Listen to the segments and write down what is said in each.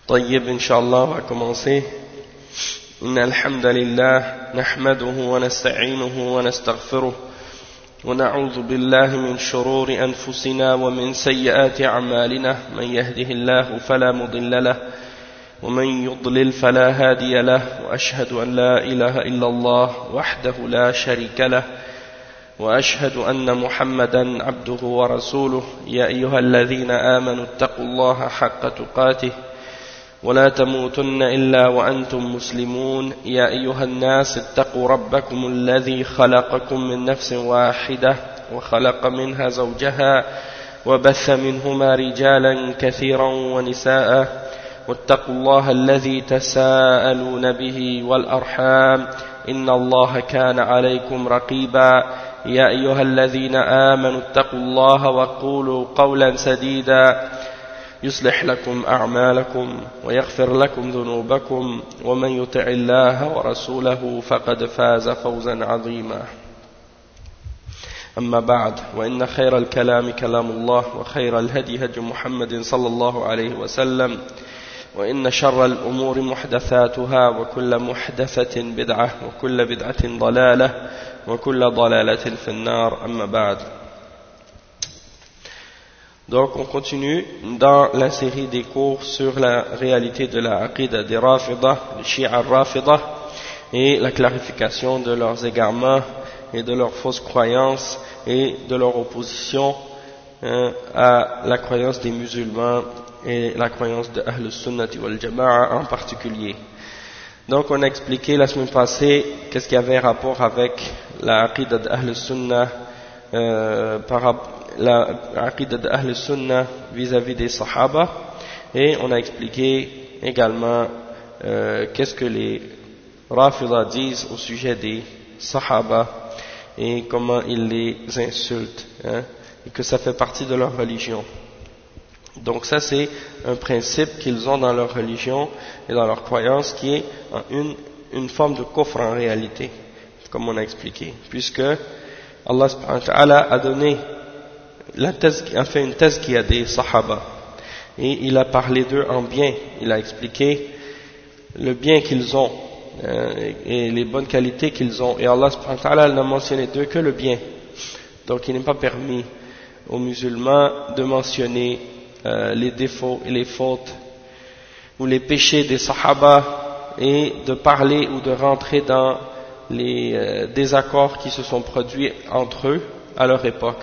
طيب إن شاء الله on va commencer. إن الحمد لله نحمده ونستعينه ونستغفره ونعوذ بالله من شرور أنفسنا ومن سيئات أعمالنا من يهده الله فلا مضل له ومن يضلل فلا هادي له وأشهد أن لا إله إلا الله وحده لا شريك له وأشهد أن محمدا عبده ورسوله يا أيها الذين آمنوا اتقوا الله حق تقاته ولا تموتن إلا وأنتم مسلمون يا أيها الناس اتقوا ربكم الذي خلقكم من نفس واحدة وخلق منها زوجها وبث منهما رجالا كثيرا ونساء واتقوا الله الذي تساءلون به والأرحام إن الله كان عليكم رقيبا يا أيها الذين آمنوا اتقوا الله وقولوا قولا سديدا يصلح لكم أعمالكم ويغفر لكم ذنوبكم ومن يطع الله ورسوله فقد فاز فوزا عظيما أما بعد وإن خير الكلام كلام الله وخير الهدي هدي محمد صلى الله عليه وسلم وإن شر الأمور محدثاتها وكل محدثة بدعة وكل بدعة ضلالة وكل ضلالة في النار أما بعد. Donc on continue dans la série des cours sur la réalité de la Aqidah des Rafida, les Shia Rafida, et la clarification de leurs égarements et de leurs fausses croyances et de leur opposition à la croyance des musulmans et la croyance de Ahl Sunnati wal Jama'a en particulier. Donc on a expliqué la semaine passée qu'est-ce qui avait rapport avec la Aqidah d'Ahl Sunnah la Aqidah d'Ahl Sunnah vis-à-vis des Sahaba, et on a expliqué également qu'est-ce que les Rafida disent au sujet des Sahaba et comment ils les insultent, et que ça fait partie de leur religion. Donc ça c'est un principe qu'ils ont dans leur religion et dans leur croyance qui est une forme de kufr en réalité, comme on a expliqué, puisque Allah subhanahu wa ta'ala a donné a fait une tazkiya des Sahaba et il a parlé d'eux en bien, il a expliqué le bien qu'ils ont et les bonnes qualités qu'ils ont, et Allah subhanahu wa ta'ala n'a mentionné d'eux que le bien. Donc il n'est pas permis aux musulmans de mentionner les défauts et les fautes ou les péchés des Sahaba et de parler ou de rentrer dans les désaccords qui se sont produits entre eux à leur époque.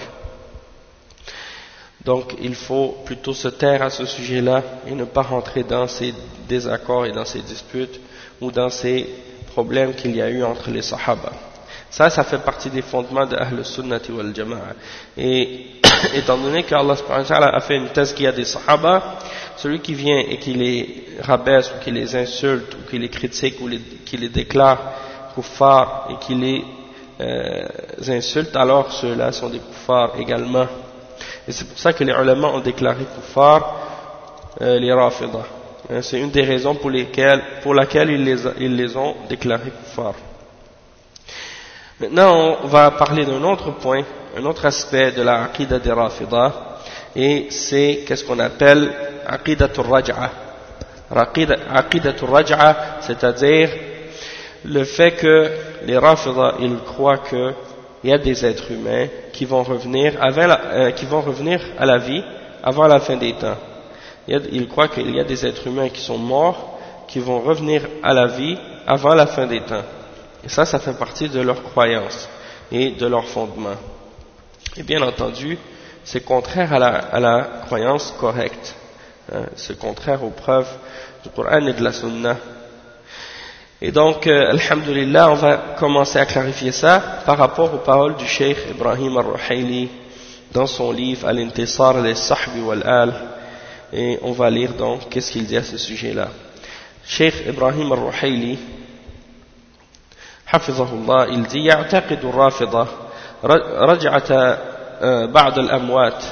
Donc il faut plutôt se taire à ce sujet-là et ne pas rentrer dans ces désaccords et dans ces disputes ou dans ces problèmes qu'il y a eu entre les Sahaba. Ça fait partie des fondements de Ahl Sunnati wal Jama'a. Et étant donné qu'Allah subhanahu wa ta'ala a fait une tazkiya des Sahaba, celui qui vient et qui les rabaisse ou qui les insulte ou qui les critique ou qui les déclare kuffar et qui les insulte, alors ceux-là sont des kuffars également. Et c'est pour ça que les ulama ont déclaré kuffar les Rafida. C'est une des raisons pour laquelle ils les ont déclarés kuffar. Maintenant on va parler d'un autre point, un autre aspect de la Aqidah des Rafida, et c'est qu'est-ce qu'on appelle Aqidatul Raj'a. Aqidatul Raj'a, c'est-à-dire le fait que les Rafida, ils croient qu'il y a des êtres humains qui vont revenir à la vie avant la fin des temps. Ils croient qu'il y a des êtres humains qui sont morts, qui vont revenir à la vie avant la fin des temps. Et ça fait partie de leur croyance et de leur fondement. Et bien entendu, c'est contraire à la croyance correcte. C'est contraire aux preuves du Coran et de la Sunna. Et donc, alhamdulillah, on va commencer à clarifier ça par rapport aux paroles du Cheikh Ibrahim al-Ruhayli dans son livre Al-Intisar al-Sahbi wal-Al. Et on va lire donc qu'est-ce qu'il dit à ce sujet-là. Cheikh Ibrahim al-Ruhayli, hafizahullah, il dit يعتقد الرافضة رجعة بعض الأموات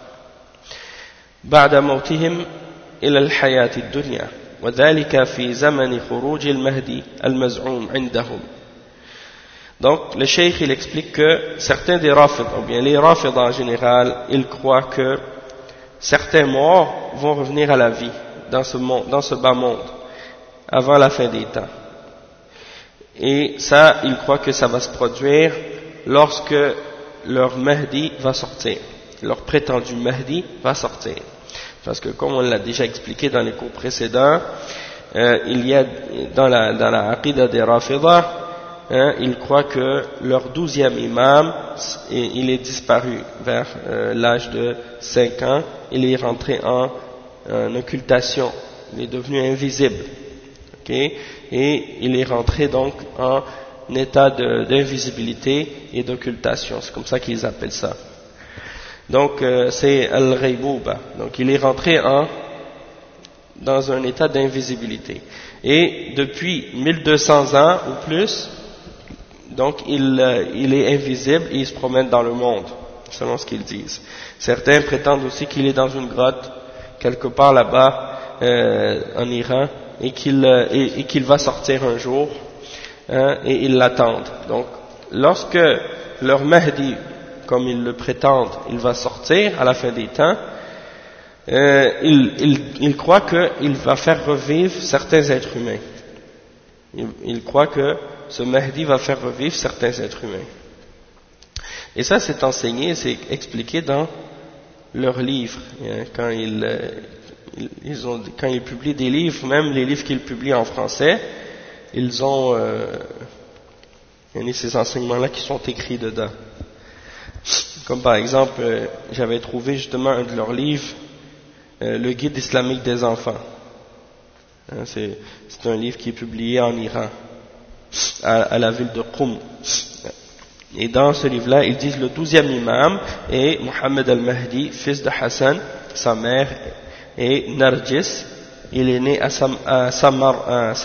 بعد موتهم إلى الحياة الدنيا وذلك في زمن خروج المهدي المزعوم عندهم. Donc le cheikh il explique que certains des Rafid, ou bien les Rafid en général, ils croient que certains morts vont revenir à la vie dans ce bas monde, avant la fin des temps. Et ça, ils croient que ça va se produire lorsque leur Mahdi va sortir, leur prétendu Mahdi va sortir. Parce que comme on l'a déjà expliqué dans les cours précédents, il y a dans la Aqida des Rafidah, ils croient que leur 12e imam, il est disparu vers l'âge de 5 ans, il est rentré en occultation, il est devenu invisible, okay? Et il est rentré donc en état d'invisibilité et d'occultation, c'est comme ça qu'ils appellent ça. Donc c'est al-Ghaybouba, donc il est rentré dans un état d'invisibilité. Et depuis 1200 ans ou plus, donc il est invisible et il se promène dans le monde, selon ce qu'ils disent. Certains prétendent aussi qu'il est dans une grotte, quelque part là-bas en Iran, et qu'il va sortir un jour, et ils l'attendent. Donc lorsque leur Mahdi, comme ils le prétendent, il va sortir à la fin des temps, ils croient qu'il va faire revivre certains êtres humains. Ils croient que ce Mahdi va faire revivre certains êtres humains. Et ça, c'est enseigné, c'est expliqué dans leurs livres. Quand ils publient des livres, même les livres qu'ils publient en français, ils ont ces enseignements-là qui sont écrits dedans. Comme par exemple, j'avais trouvé justement un de leurs livres, le guide islamique des enfants. C'est un livre qui est publié en Iran, à la ville de Qum. Et dans ce livre-là, ils disent le 12e imam est Mohammed al-Mahdi, fils de Hassan, sa mère est Narjis. Il est né à Samira.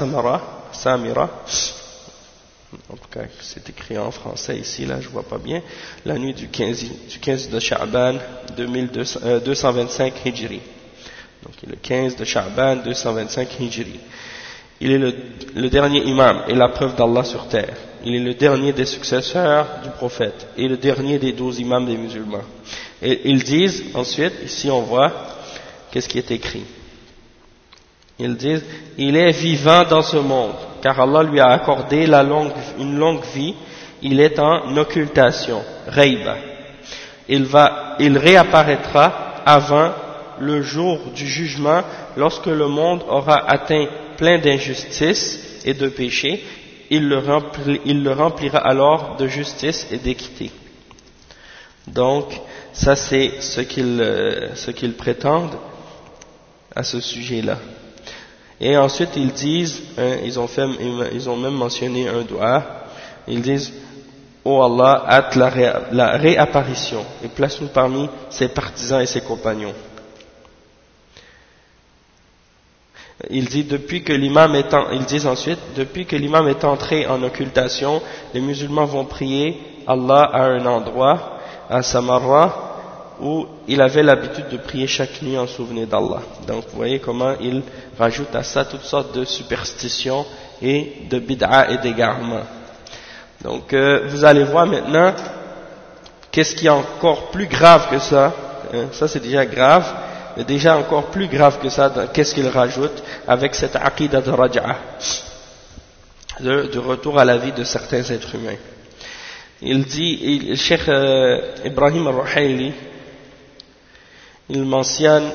En tout cas, c'est écrit en français ici, là, je vois pas bien. La nuit du 15 de Sha'ban 225 Hijri. Donc, le 15 de Sha'ban 225 Hijri. Il est le dernier imam et la preuve d'Allah sur terre. Il est le dernier des successeurs du prophète et le dernier des 12 imams des musulmans. Et ils disent ensuite, ici on voit, qu'est-ce qui est écrit. Ils disent, il est vivant dans ce monde, car Allah lui a accordé une longue vie, il est en occultation, Ghayba. Il réapparaîtra avant le jour du jugement, lorsque le monde aura atteint plein d'injustice et de péché, il le remplira alors de justice et d'équité. Donc, ça c'est ce qu'ils prétendent à ce sujet-là. Et ensuite ils disent, ils ont même mentionné un doua, ils disent, ô Allah, hâte la réapparition et place-nous parmi ses partisans et ses compagnons. Ils disent depuis que l'imam est entré en occultation, les musulmans vont prier Allah à un endroit, à Samarra, où il avait l'habitude de prier chaque nuit en souvenir d'Allah. Donc vous voyez comment il rajoute à ça toutes sortes de superstitions et de bid'a et d'égarements. Donc vous allez voir maintenant qu'est-ce qui est encore plus grave que ça. Ça c'est déjà grave. Mais déjà encore plus grave que ça, qu'est-ce qu'il rajoute avec cette aqidah de raj'a, de retour à la vie de certains êtres humains. Il dit, le Cheikh Ibrahim al-Ruhaili, il mentionne,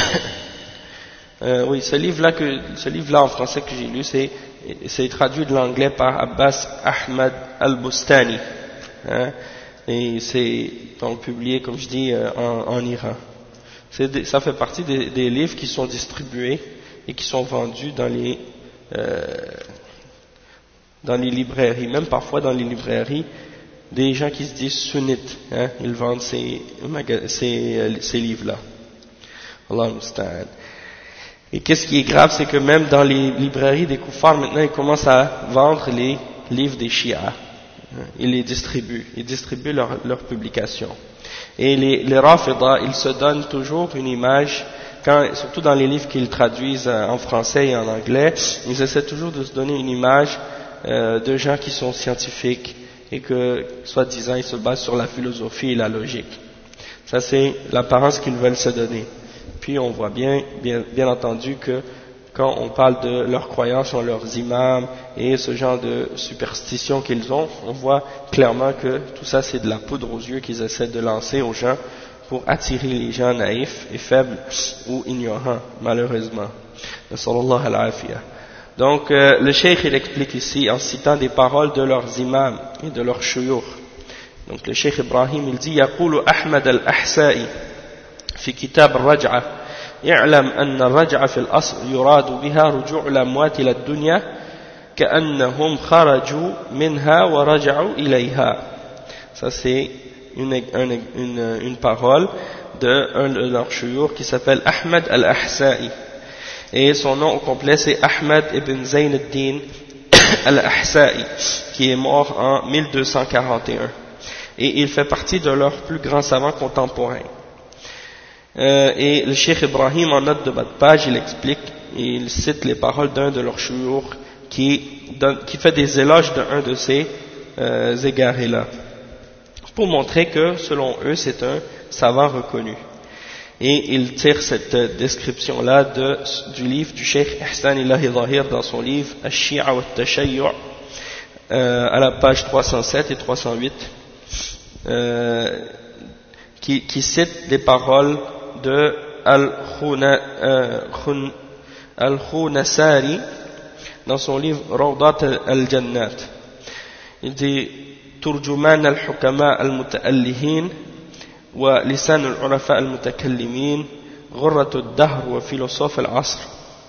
oui, ce livre-là en français que j'ai lu, c'est traduit de l'anglais par Abbas Ahmad al-Bustani, et c'est donc publié, comme je dis, en Iran. Ça fait partie des livres qui sont distribués et qui sont vendus dans les librairies, même parfois dans les librairies, des gens qui se disent sunnites, ils vendent ces livres-là. Allah musta'an. Et qu'est-ce qui est grave, c'est que même dans les librairies des koufars, maintenant, ils commencent à vendre les livres des chiites. Ils les distribuent, leurs publications. Et les Rafidah, ils se donnent toujours une image, surtout dans les livres qu'ils traduisent en français et en anglais, ils essaient toujours de se donner une image de gens qui sont scientifiques et que, soi-disant, ils se basent sur la philosophie et la logique. Ça, c'est l'apparence qu'ils veulent se donner. Puis on voit bien entendu que quand on parle de leur croyance en leurs imams et ce genre de superstition qu'ils ont, on voit clairement que tout ça c'est de la poudre aux yeux qu'ils essaient de lancer aux gens pour attirer les gens naïfs et faibles ou ignorants, malheureusement. Donc le cheikh il explique ici en citant des paroles de leurs imams et de leurs shuyukh. Donc le cheikh Ibrahim il dit يقول أحمد الأحسائي في كتاب الرجعة يعلم أن الرجعة في الأصل يراد بها رجوع الأموات إلى الدنيا كأنهم خرجوا منها ورجعوا إليها. Ça c'est une parole d'un de leurs shuyukh qui s'appelle Ahmed al-Ahsa'i. Et son nom au complet c'est Ahmed ibn Zayn al-Din al-Ahsa'i, qui est mort en 1241. Et il fait partie de leurs plus grands savants contemporains. Et le Cheikh Ibrahim, en note de bas de page, il explique, il cite les paroles d'un de leurs shuyukh qui fait des éloges d'un de ces égarés-là, pour montrer que, selon eux, c'est un savant reconnu. Et il tire cette description-là du livre du Cheikh Ihsan Ilahi Zahir dans son livre Ash-Shi'a wa Tashayyu' à la page 307 et 308, qui cite les paroles de Al-Khunasari dans son livre Rawdat al-Jannat. Il dit ترجمان الحكماء المتألهين ولسان العرفاء المتكلمين غرة الدهر وفيلسوف العصر.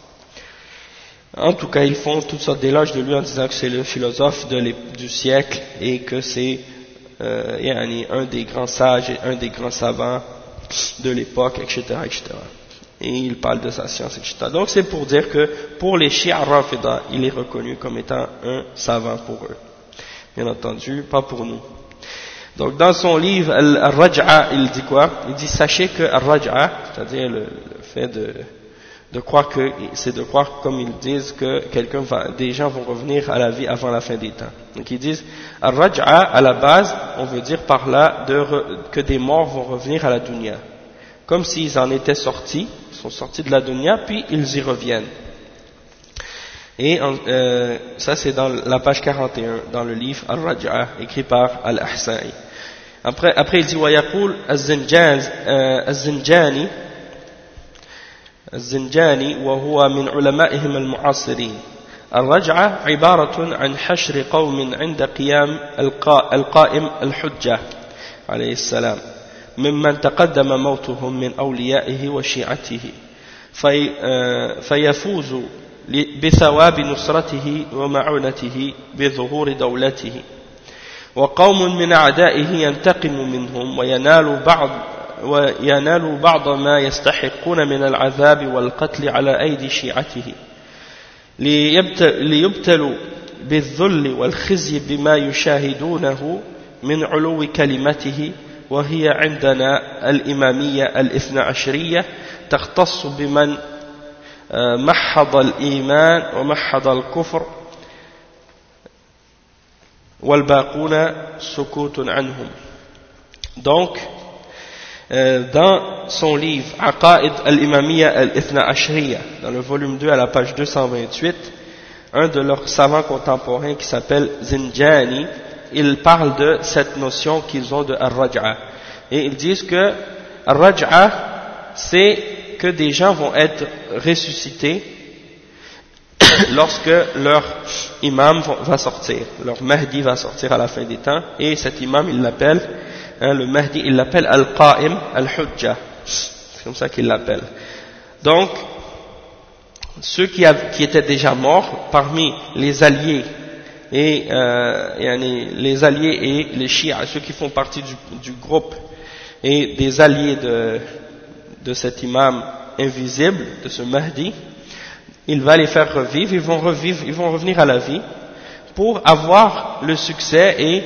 En tout cas, ils font toutes sortes d'éloges de lui en disant que c'est le philosophe du siècle et que c'est un des grands sages et un des grands savants de l'époque, etc., etc. Et il parle de sa science, etc. Donc c'est pour dire que pour les Shi'a Rafida, il est reconnu comme étant un savant pour eux. Bien entendu, pas pour nous. Donc dans son livre Al-Raj'a, il dit quoi? Il dit sachez que Al-Raj'a, c'est-à-dire le fait de croire que c'est de croire, comme ils disent, que des gens vont revenir à la vie avant la fin des temps. Donc ils disent Al-Raj'a, à la base, on veut dire par là que des morts vont revenir à la dunya, comme s'ils en étaient sortis, ils sont sortis de la dunya, puis ils y reviennent. Et ça c'est dans la page 41 dans le livre Al-Raj'a écrit par Al-Ahsa'i. Après il dit ويقول الزنجاني وهو من علمائهم المعاصرين الرجعة عبارة عن حشر قوم عند قيام القائم الحجة عليه السلام ممن تقدم موتهم من أوليائه وشيعته فيفوز بثواب نصرته ومعونته بظهور دولته وقوم من أعدائه ينتقم منهم وينال بعض ما يستحقون من العذاب والقتل على أيدي شيعته ليبتلوا بالذل والخزي بما يشاهدونه من علو كلمته وهي عندنا الإمامية الاثنى عشرية تختص بمن محض الإيمان ومحض الكفر والباقون سكوت عنهم. Donc dans son livre Aqaid al-Imamiyya al-Ithna Ashriya, dans le volume 2 à la page 228, un de leurs savants contemporains qui s'appelle Zinjani, il parle de cette notion qu'ils ont de Ar-Raj'a, et ils disent que Ar-Raj'a c'est que des gens vont être ressuscités lorsque leur imam va sortir, leur Mahdi va sortir à la fin des temps, et cet imam il l'appelle, le Mahdi il l'appelle Al-Qa'im Al-Hujja, c'est comme ça qu'il l'appelle. Donc ceux qui étaient déjà morts parmi les alliés et les alliés et les Shia, ceux qui font partie du groupe et des alliés de cet imam invisible, de ce Mahdi, il va les faire revivre, ils vont revenir à la vie pour avoir le succès et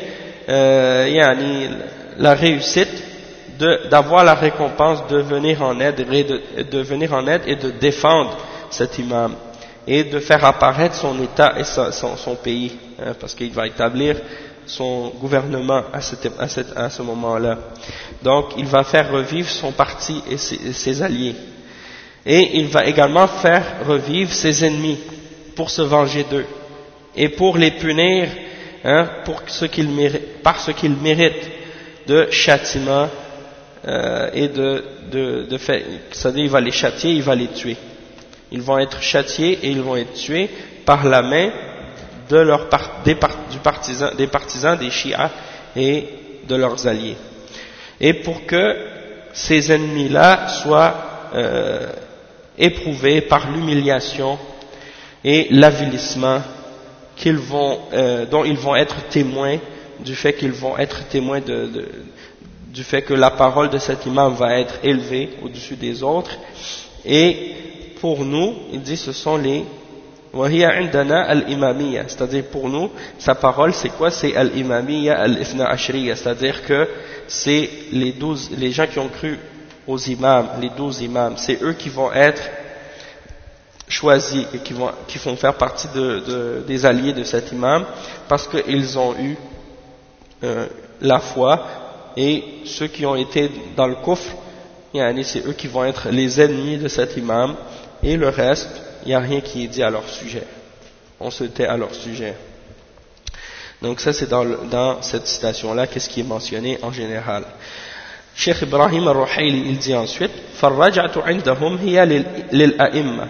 la réussite d'avoir la récompense de venir en aide et de défendre cet imam et de faire apparaître son état et son pays, parce qu'il va établir son gouvernement à ce moment-là. Donc il va faire revivre son parti et ses alliés. Et il va également faire revivre ses ennemis pour se venger d'eux et pour les punir pour par ce qu'ils méritent de châtiment et de fait, c'est-à-dire il va les châtier, il va les tuer. Ils vont être châtiés et ils vont être tués par la main des partisans des chiites et de leurs alliés. Et pour que ces ennemis-là soient éprouvés par l'humiliation et l'avilissement dont ils vont être témoins, du fait qu'ils vont être témoins du fait que la parole de cet imam va être élevée au-dessus des autres. Et pour nous, il dit, ce sont les وَهِيَ عِنْدَنَا الْإِمَامِيَّةِ, c'est-à-dire pour nous, sa parole c'est quoi? C'est al-imamiyya al-ithna ashriya, c'est-à-dire que c'est les gens qui ont cru aux imams, les 12 imams, c'est eux qui vont être choisis et qui vont faire partie des alliés de cet imam, parce qu'ils ont eu la foi, et ceux qui ont été dans le kufr, c'est eux qui vont être les ennemis de cet imam, et le reste, il n'y a rien qui est dit à leur sujet. On se tait à leur sujet. Donc ça c'est dans cette citation-là, qu'est-ce qui est mentionné en général. Cheikh Ibrahim al-Ruhayli, il dit ensuite, فَالرَّجْعَةُ عِنْدَهُمْ هِيَ لِلْأَئِمَّةِ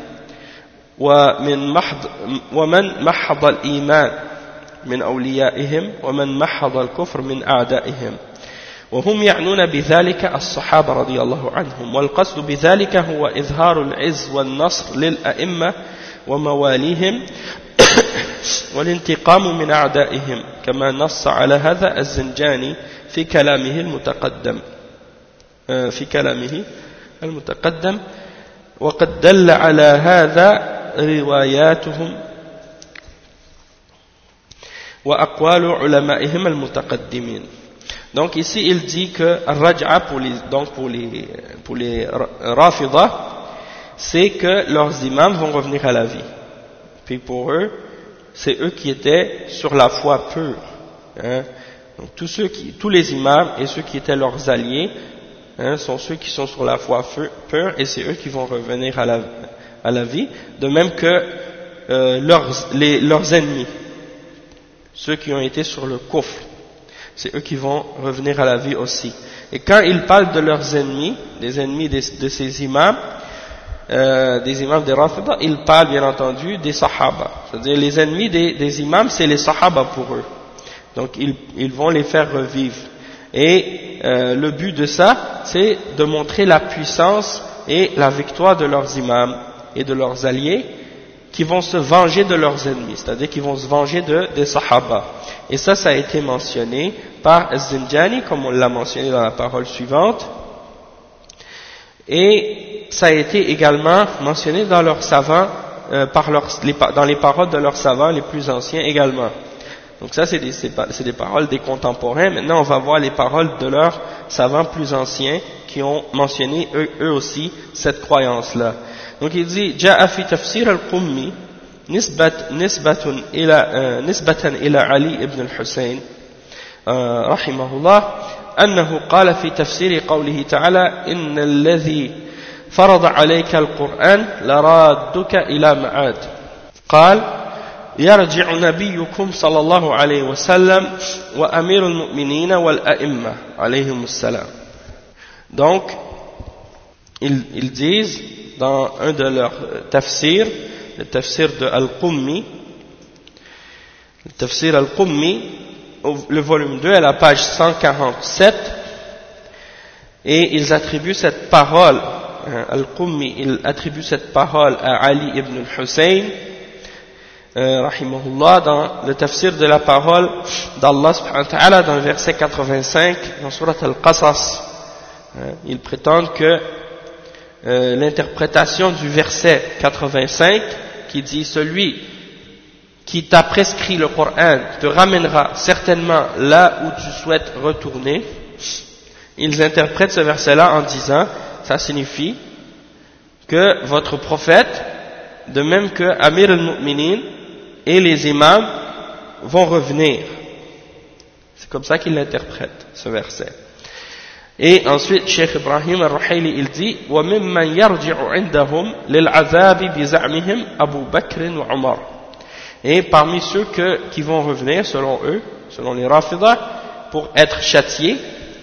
ومن محض الإيمان من أوليائهم ومن محض الكفر من أعدائهم وهم يعنون بذلك الصحابة رضي الله عنهم والقصد بذلك هو إظهار العز والنصر للأئمة ومواليهم والانتقام من أعدائهم كما نص على هذا الزنجاني في كلامه المتقدم وقد دل على هذا رواياتهم وأقوال علمائهم المتقدمين. Donc ici il dit que Raj'a pour les Rafidah, c'est que leurs imams vont revenir à la vie. Puis pour eux, c'est eux qui étaient sur la foi pure. Donc tous les imams et ceux qui étaient leurs alliés sont ceux qui sont sur la foi pure, et c'est eux qui vont revenir à la vie. De même que leurs ennemis, ceux qui ont été sur le kufr, c'est eux qui vont revenir à la vie aussi. Et quand il parle de leurs ennemis, des ennemis de ces imams, des imams des Rafidah, il parle bien entendu des Sahaba. C'est-à-dire les ennemis des imams, c'est les Sahaba pour eux. Donc ils vont les faire revivre. Et le but de ça, c'est de montrer la puissance et la victoire de leurs imams et de leurs alliés, qui vont se venger de leurs ennemis, c'est-à-dire qu'ils vont se venger des Sahaba. Et ça a été mentionné par Az-Zinjani, comme on l'a mentionné dans la parole suivante, et ça a été également mentionné dans leurs savants, dans les paroles de leurs savants les plus anciens également. Donc ça c'est des paroles des contemporains. Maintenant on va voir les paroles de leurs savants plus anciens qui ont mentionné eux aussi cette croyance-là. Donc il dit جاء في تفسير القمي نسبة إلى علي بن الحسين رحمه الله أنه قال في تفسير قوله تعالى إن الذي فرض عليك القرآن لرادك إلى معاد قال يرجع نبيكم صلى الله عليه وسلم وأمير المؤمنين والأئمة عليهم السلام. Donc ils disent dans un de leurs tafsirs, le tafsir de Al-Qummi, le tafsir Al-Qummi, le volume 2 à la page 147, et ils attribuent cette parole, Al-Qummi, il attribue cette parole à Ali ibn al-Hussein, rahimahullah, dans le tafsir de la parole d'Allah subhanahu wa ta'ala, dans le verset 85, dans surat Al-Qasas. Ils prétendent que l'interprétation du verset 85 qui dit celui qui t'a prescrit le Coran te ramènera certainement là où tu souhaites retourner, ils interprètent ce verset là en disant ça signifie que votre prophète, de même que Amir al-Mu'minin et les imams vont revenir. C'est comme ça qu'ils l'interprètent ce verset. Et ensuite, Cheikh Ibrahim al-Ruhayli, il dit وَمِمَّنْ يَرْجِعُ عِنْدَهُمْ لِلْعَذَابِ بِزَعْمِهِمْ أَبُو بَكْرٍ وَعُمَرٍ. Et parmi ceux qui vont revenir, selon eux, selon les Rafidah, pour être châtiés,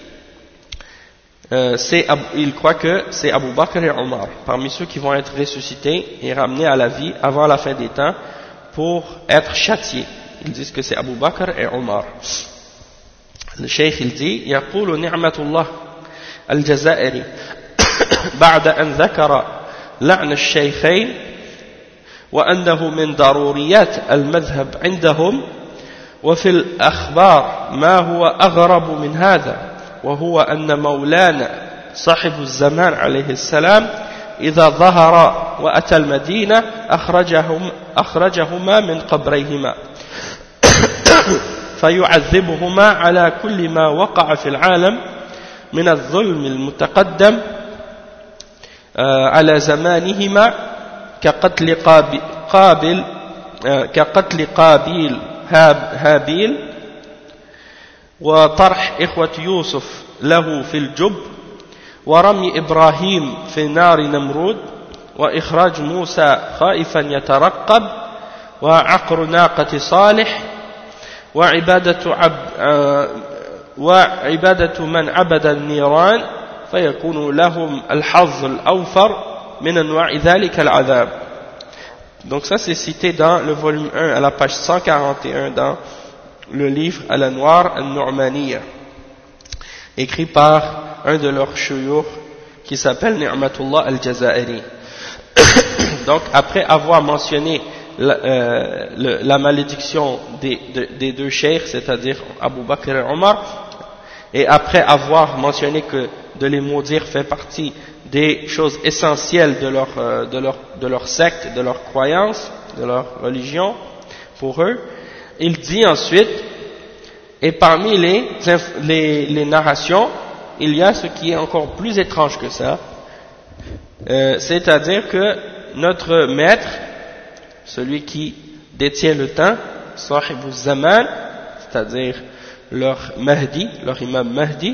il croit que c'est Abu Bakr et Omar, parmi ceux qui vont être ressuscités et ramenés à la vie avant la fin des temps pour être châtiés. Ils disent que c'est Abu Bakr et Omar. Le cheikh il dit يقول نعمة الله الجزائري بعد أن ذكر لعن الشيخين وأنه من ضروريات المذهب عندهم وفي الأخبار ما هو أغرب من هذا وهو أن مولانا صاحب الزمان عليه السلام إذا ظهر وأتى المدينة أخرجهما من قبريهما فيعذبهما على كل ما وقع في العالم من الظلم المتقدم على زمانهما كقتل قابيل هابيل وطرح إخوة يوسف له في الجب ورمي إبراهيم في نار نمرود وإخراج موسى خائفا يترقب وعقر ناقة صالح وعبادة من عبد النيران فيكون لهم الحظ الأوفر من أنواع ذلك العذاب. Donc ça c'est cité dans le volume 1 à la page 141 dans le livre Al-Anwar Al-Nu'maniyya, écrit par un de leurs shuyukh qui s'appelle Ni'matullah Al-Jazairi. Donc après avoir mentionné la malédiction des deux cheikhs, c'est-à-dire Abu Bakr et Omar, et après avoir mentionné que de les maudire fait partie des choses essentielles de leur secte, de leur croyance, de leur religion, pour eux, il dit ensuite, et parmi les narrations, il y a ce qui est encore plus étrange que ça, c'est-à-dire que notre maître, celui qui détient le temps, Sahibul Zaman, c'est-à-dire leur Mahdi, leur imam Mahdi,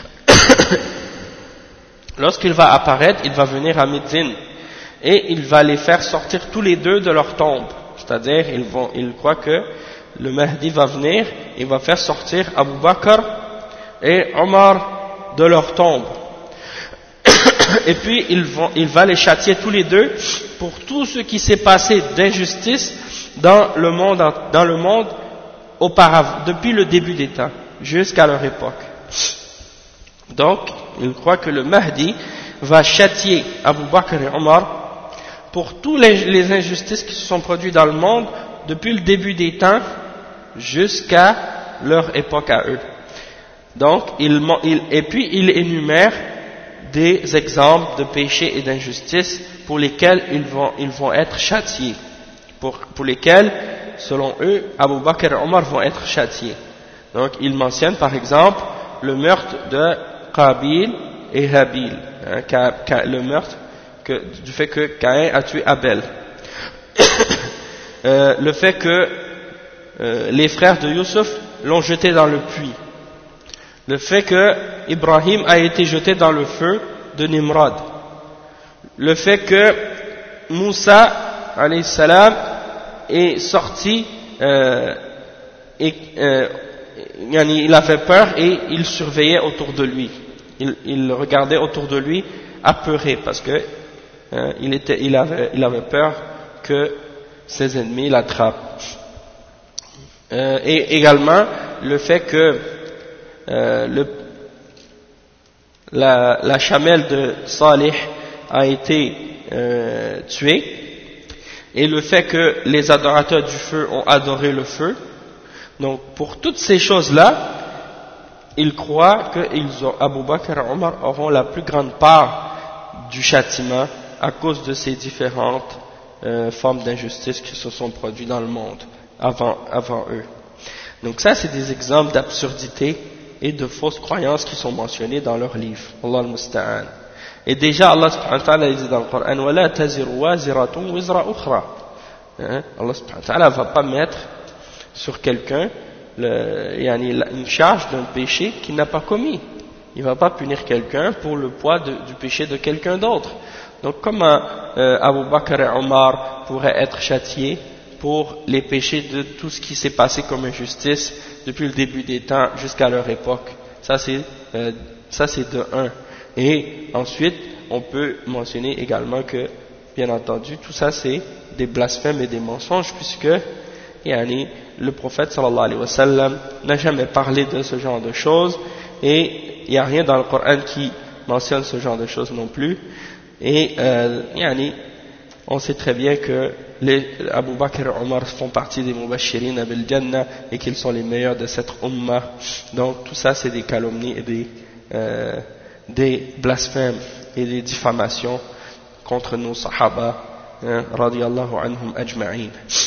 lorsqu'il va apparaître, il va venir à Médine et il va les faire sortir tous les deux de leur tombe. C'est-à-dire, ils croient que le Mahdi va venir, il va faire sortir Abu Bakr et Omar de leur tombe. Et puis, il va les châtier tous les deux pour tout ce qui s'est passé d'injustice dans le monde auparavant, depuis le début des temps, jusqu'à leur époque. Donc, il croit que le Mahdi va châtier Abu Bakr et Omar pour toutes les injustices qui se sont produites dans le monde depuis le début des temps jusqu'à leur époque à eux. Donc, et puis il énumère des exemples de péchés et d'injustices pour lesquels ils vont être châtiés, pour lesquels, selon eux, Abu Bakr et Omar vont être châtiés. Donc, il mentionne par exemple le meurtre de Qabil et Habil, le meurtre du fait que Caïn a tué Abel, le fait que les frères de Youssef l'ont jeté dans le puits, le fait que Ibrahim a été jeté dans le feu de Nimrod, le fait que Moussa alayhi salam est sorti il avait peur et il surveillait autour de lui, il regardait autour de lui apeuré parce que il avait peur que ses ennemis l'attrapent. Et également le fait que la chamelle de Salih a été tuée, et le fait que les adorateurs du feu ont adoré le feu. Donc pour toutes ces choses-là, ils croient que Abu Bakr et Omar auront la plus grande part du châtiment à cause de ces différentes formes d'injustice qui se sont produites dans le monde avant eux. Donc ça, c'est des exemples d'absurdité et de fausses croyances qui sont mentionnées dans leurs livres. Allah al-Musta'an. Et déjà, Allah subhanahu wa ta'ala dit dans le Coran, وَلَا تَزِرُ وَازِرَةٌ وِزْرَ أُخْرَى. Allah subhanahu wa ta'ala ne va pas mettre sur quelqu'un une charge d'un péché qu'il n'a pas commis. il ne va pas punir quelqu'un pour le poids du péché de quelqu'un d'autre. Donc comment Abu Bakr et Omar pourraient être châtiés pour les péchés de tout ce qui s'est passé comme injustice depuis le début des temps jusqu'à leur époque. Ça c'est de un. Et ensuite, on peut mentionner également que, bien entendu, tout ça c'est des blasphèmes et des mensonges, puisque le prophète sallallahu alayhi wa sallam n'a jamais parlé de ce genre de choses, et il n'y a rien dans le Coran qui mentionne ce genre de choses non plus. Et on sait très bien que Abu Bakr et Omar font partie des Mubashirin bil Jannah et qu'ils sont les meilleurs de cette Ummah. Donc tout ça c'est des calomnies et des blasphèmes et des diffamations contre nos Sahaba radiyallahu anhum ajma'in.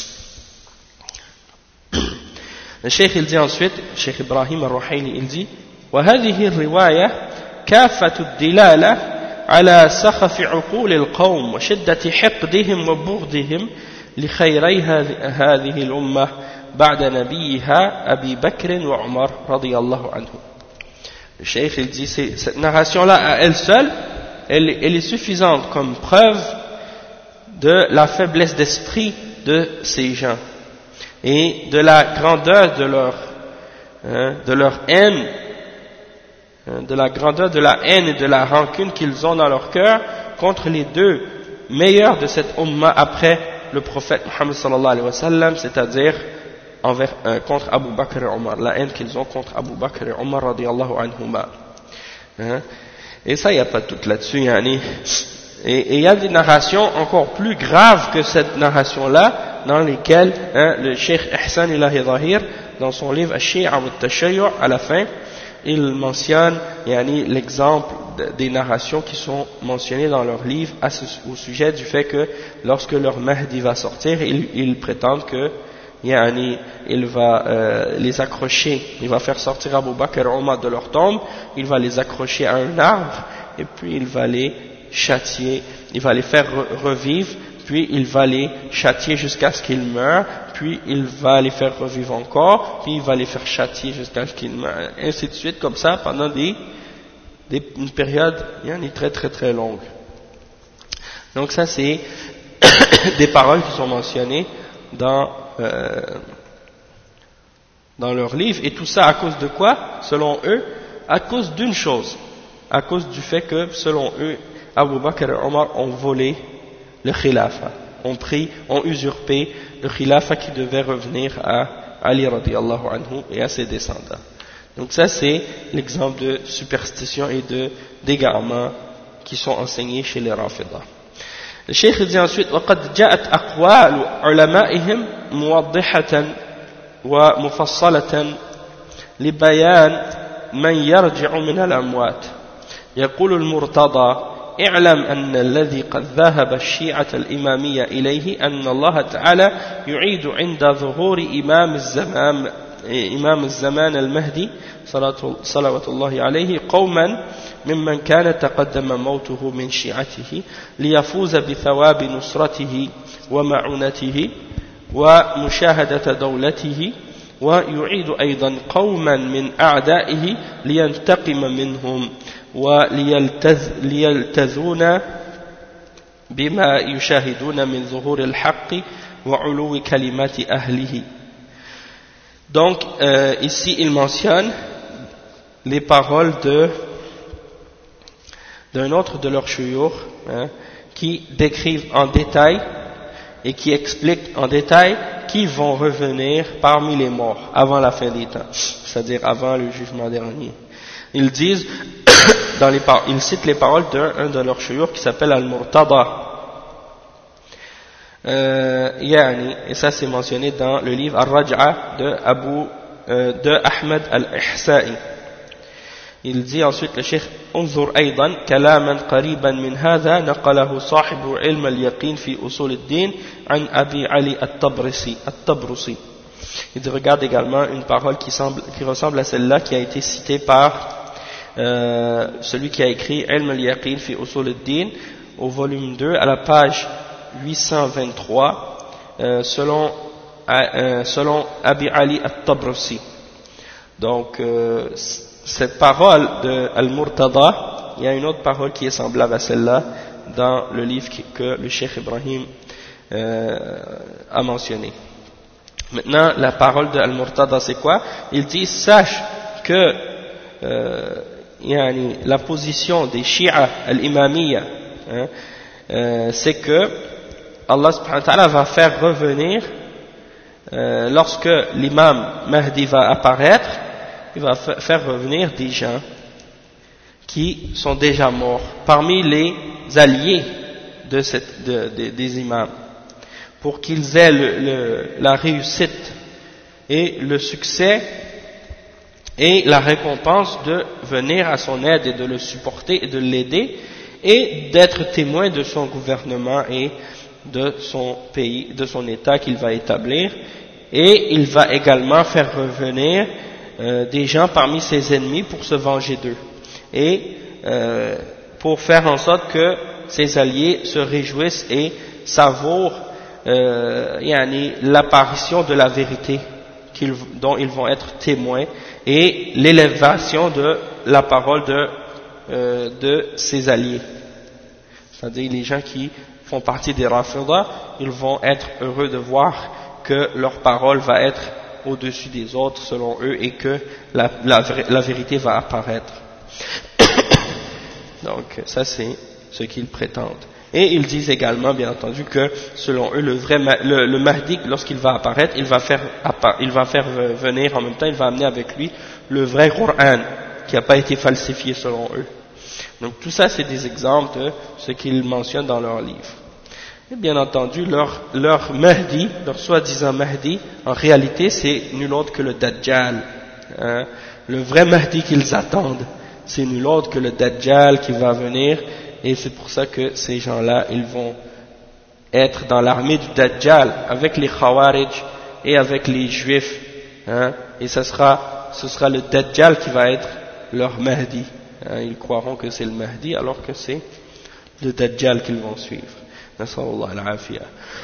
Le Cheikh il dit ensuite, Cheikh Ibrahim al-Ruhayli il dit وهذه الرواية كافة الدلالة على سخف عقول القوم وشدة حقدهم وبغضهم لخيري هذه الأمة بعد نبيها أبي بكر وعمر رضي الله عنهم. Le Cheikh il dit cette narration là à elle seule elle est suffisante comme preuve de la faiblesse d'esprit de ces gens et de la grandeur de leur haine, de la grandeur de la haine et de la rancune qu'ils ont dans leur cœur contre les deux meilleurs de cette umma après le prophète Muhammad sallallahu alayhi wa sallam, c'est-à-dire contre Abu Bakr et Omar, la haine qu'ils ont contre Abu Bakr et Omar radiyallahu anhuma. Et ça, il n'y a pas de doute là-dessus, et il y a des narrations encore plus graves que cette narration-là, dans lesquelles le Cheikh Ihsan Ilahi Zahir, dans son livre Ash-Shi'a wa Tashayyu', à la fin, il mentionne l'exemple des narrations qui sont mentionnées dans leur livre au sujet du fait que lorsque leur Mahdi va sortir, ils prétendent que il va les accrocher, il va faire sortir Abu Bakr et Omar de leur tombe, il va les accrocher à un arbre et puis il va les châtier, il va les faire revivre, puis il va les châtier jusqu'à ce qu'ils meurent, puis il va les faire revivre encore, puis il va les faire châtier jusqu'à ce qu'ils meurent, et ainsi de suite, comme ça, pendant une période très très très longue. Donc ça c'est des paroles qui sont mentionnées dans leur livre, et tout ça à cause de quoi? Selon eux, à cause d'une chose, à cause du fait que, selon eux, Abu Bakr et Omar ont volé le khilafa, ont usurpé le khilafa qui devait revenir à Ali radiyallahu anhu et à ses descendants. Donc ça c'est l'exemple de superstition et d'égarement qui sont enseignés chez les Rafidah. Le Cheikh dit ensuite وقد جاءت أقوال علمائهم موضحة ومفصلة لبيان من يرجع من الأموات. يقول المرتضى اعلم أن الذي قد ذهب الشيعة الإمامية إليه أن الله تعالى يعيد عند ظهور إمام الزمان المهدي صلوات الله عليه قوما ممن كان تقدم موته من شيعته ليفوز بثواب نصرته ومعونته ومشاهدة دولته ويعيد أيضا قوما من أعدائه لينتقم منهم وليلتذون بما يشاهدون من ظهور الحق وعلو كلمات أهله. Donc ici il mentionne les paroles d'un autre de leurs shuyukh qui décrivent en détail et qui expliquent en détail qui vont revenir parmi les morts avant la fin des temps, c'est-à-dire avant le jugement dernier. Ils disent, ils citent les paroles d'un de leurs shuyukh qui s'appelle Al-Murtada. Et ça c'est mentionné dans le livre Al-Raj'a de Ahmed Al-Ihsa'i. Il dit ensuite le Cheikh انظر أيضا كلاما قريبا من هذا نقله صاحب علم اليقين في أصول الدين عن أبي علي الطبرسي. Il dit regarde également une parole qui ressemble à celle-là qui a été citée par celui qui a écrit Ilm al-Yaqin fi Usul al-Din au volume 2 à la page 823 selon Abi Ali al-Tabrasi. Donc cette parole de Al-Murtada, il y a une autre parole qui est semblable à celle-là dans le livre que le Cheikh Ibrahim a mentionné. Maintenant, la parole de Al-Murtada, c'est quoi? Il dit, sache que la position des Shia al-Imamiyya, c'est que Allah subhanahu wa ta'ala va faire revenir, lorsque l'imam Mahdi va apparaître, il va faire revenir des gens qui sont déjà morts parmi les alliés des imams, pour qu'ils aient la réussite et le succès et la récompense de venir à son aide et de le supporter et de l'aider et d'être témoin de son gouvernement et de son pays, de son état qu'il va établir. Et il va également faire revenir des gens parmi ses ennemis pour se venger d'eux et pour faire en sorte que ses alliés se réjouissent et savourent l'apparition de la vérité dont ils vont être témoins et l'élévation de la parole de ses alliés. C'est-à-dire les gens qui font partie des Rafida, ils vont être heureux de voir que leur parole va être au-dessus des autres selon eux et que la vérité va apparaître. Donc ça c'est ce qu'ils prétendent. Et ils disent également, bien entendu, que selon eux, le Mahdi, lorsqu'il va apparaître, il va faire venir en même temps, il va amener avec lui le vrai Coran, qui n'a pas été falsifié selon eux. Donc tout ça, c'est des exemples de ce qu'ils mentionnent dans leur livre. Et bien entendu, leur Mahdi, leur soi-disant Mahdi, en réalité, c'est nul autre que le Dajjal. Hein. Le vrai Mahdi qu'ils attendent, c'est nul autre que le Dajjal qui va venir. Et c'est pour ça que ces gens-là, ils vont être dans l'armée du Dajjal avec les Khawarij et avec les Juifs. Hein, et ce sera le Dajjal qui va être leur Mahdi. Hein, ils croiront que c'est le Mahdi alors que c'est le Dajjal qu'ils vont suivre. Nas'Allah al-Afiyah.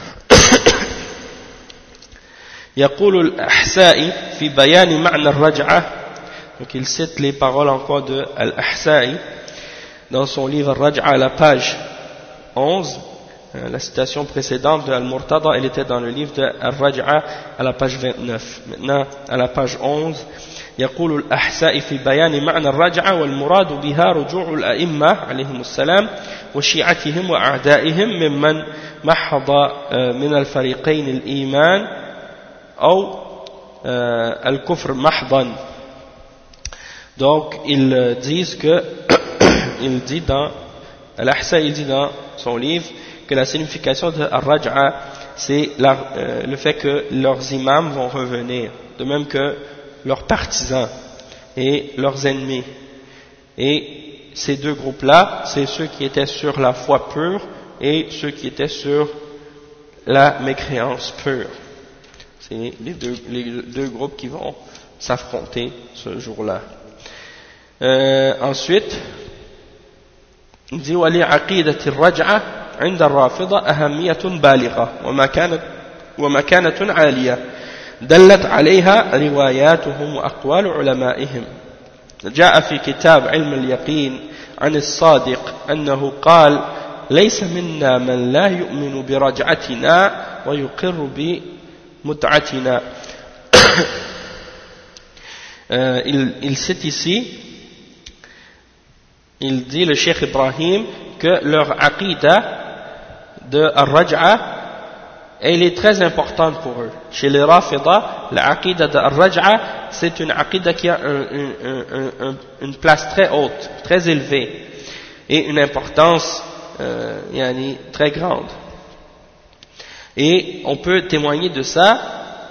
يقول الأحسائي في بيان معنى الرجعة. Donc il cite les paroles encore de Al-Ahsa'i dans son livre Raj'a à la page 11, la citation précédente de Al-Murtada, elle était dans le livre de Al-Raj'a à la page 29. Maintenant, à la page 11, يقول الأحساء في بيان معنى الرجعة والمراد بها رجوع الأئمة عليهم السلام وشيعتهم وأعدائهم ممن محض من الفريقين الإيمان أو الكفر محضا. Donc, ils disent que il dit dans son livre que la signification de Ar-Raj'a, c'est le fait que leurs imams vont revenir, de même que leurs partisans et leurs ennemis. Et ces deux groupes-là, c'est ceux qui étaient sur la foi pure et ceux qui étaient sur la mécréance pure. C'est les deux groupes qui vont s'affronter ce jour-là. Ensuite, il dit ولعقيدة الرجعة عند الرافضة أهمية بالغة ومكانة عالية دلت عليها رواياتهم وأقوال علمائهم. جاء في كتاب علم اليقين عن الصادق أنه قال ليس منا من لا يؤمن برجعتنا ويقر بمتعتنا. Il cite ici, il dit, le Cheikh Ibrahim, que leur aqidah de Ar-Raj'a, elle est très importante pour eux. Chez les Rafida, la aqidah de Ar-Raj'a, c'est une aqidah qui a une place très haute, très élevée, et une importance très grande. Et on peut témoigner de ça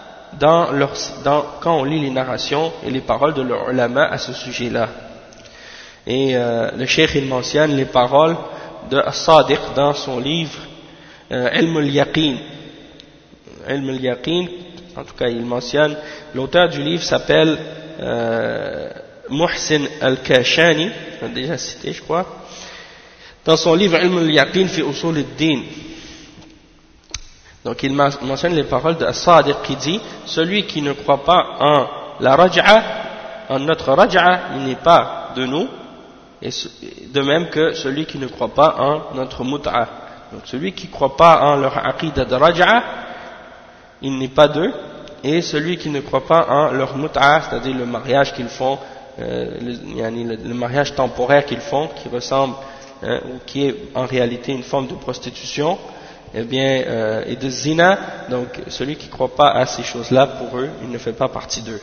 quand on lit les narrations et les paroles de leurs ulama à ce sujet-là. Et le cheikh il mentionne les paroles de As-Sadiq dans son livre Ilm al-Yaqin. Ilm al-Yaqin, en tout cas il mentionne, l'auteur du livre s'appelle Muhsin al-Kashani, on l'a déjà cité je crois, dans son livre Ilm al-Yaqin fi usul ad-din. Donc il mentionne les paroles de As-Sadiq qui dit, celui qui ne croit pas en la Raj'a, en notre raj'a, il n'est pas de nous, et de même que celui qui ne croit pas en notre mut'a. Donc celui qui ne croit pas en leur aqidah de raj'a, il n'est pas d'eux, et celui qui ne croit pas en leur mut'a, c'est-à-dire le mariage qu'ils font, le mariage temporaire qu'ils font, qui ressemble, ou qui est en réalité une forme de prostitution, eh bien, et de zina, donc celui qui ne croit pas à ces choses-là, pour eux, il ne fait pas partie d'eux.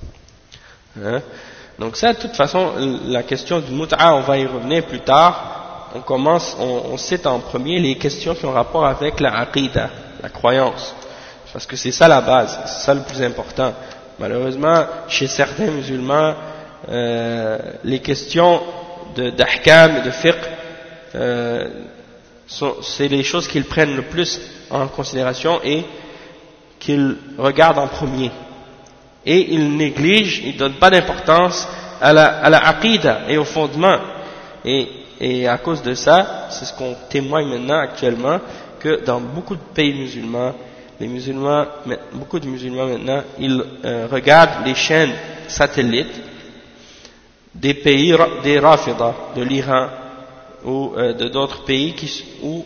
Donc ça, de toute façon, la question du mut'a, on va y revenir plus tard. On cite en premier les questions qui ont rapport avec la aqidah, la croyance. Parce que c'est ça la base, c'est ça le plus important. Malheureusement, chez certains musulmans, les questions d'ahkam et de fiqh, c'est les choses qu'ils prennent le plus en considération et qu'ils regardent en premier. Et ils négligent, ils ne donnent pas d'importance à la aqidah et au fondement. Et à cause de ça, c'est ce qu'on témoigne maintenant actuellement, que dans beaucoup de pays musulmans, beaucoup de musulmans maintenant, ils regardent les chaînes satellites des pays, des Rafidah, de l'Iran ou de d'autres pays où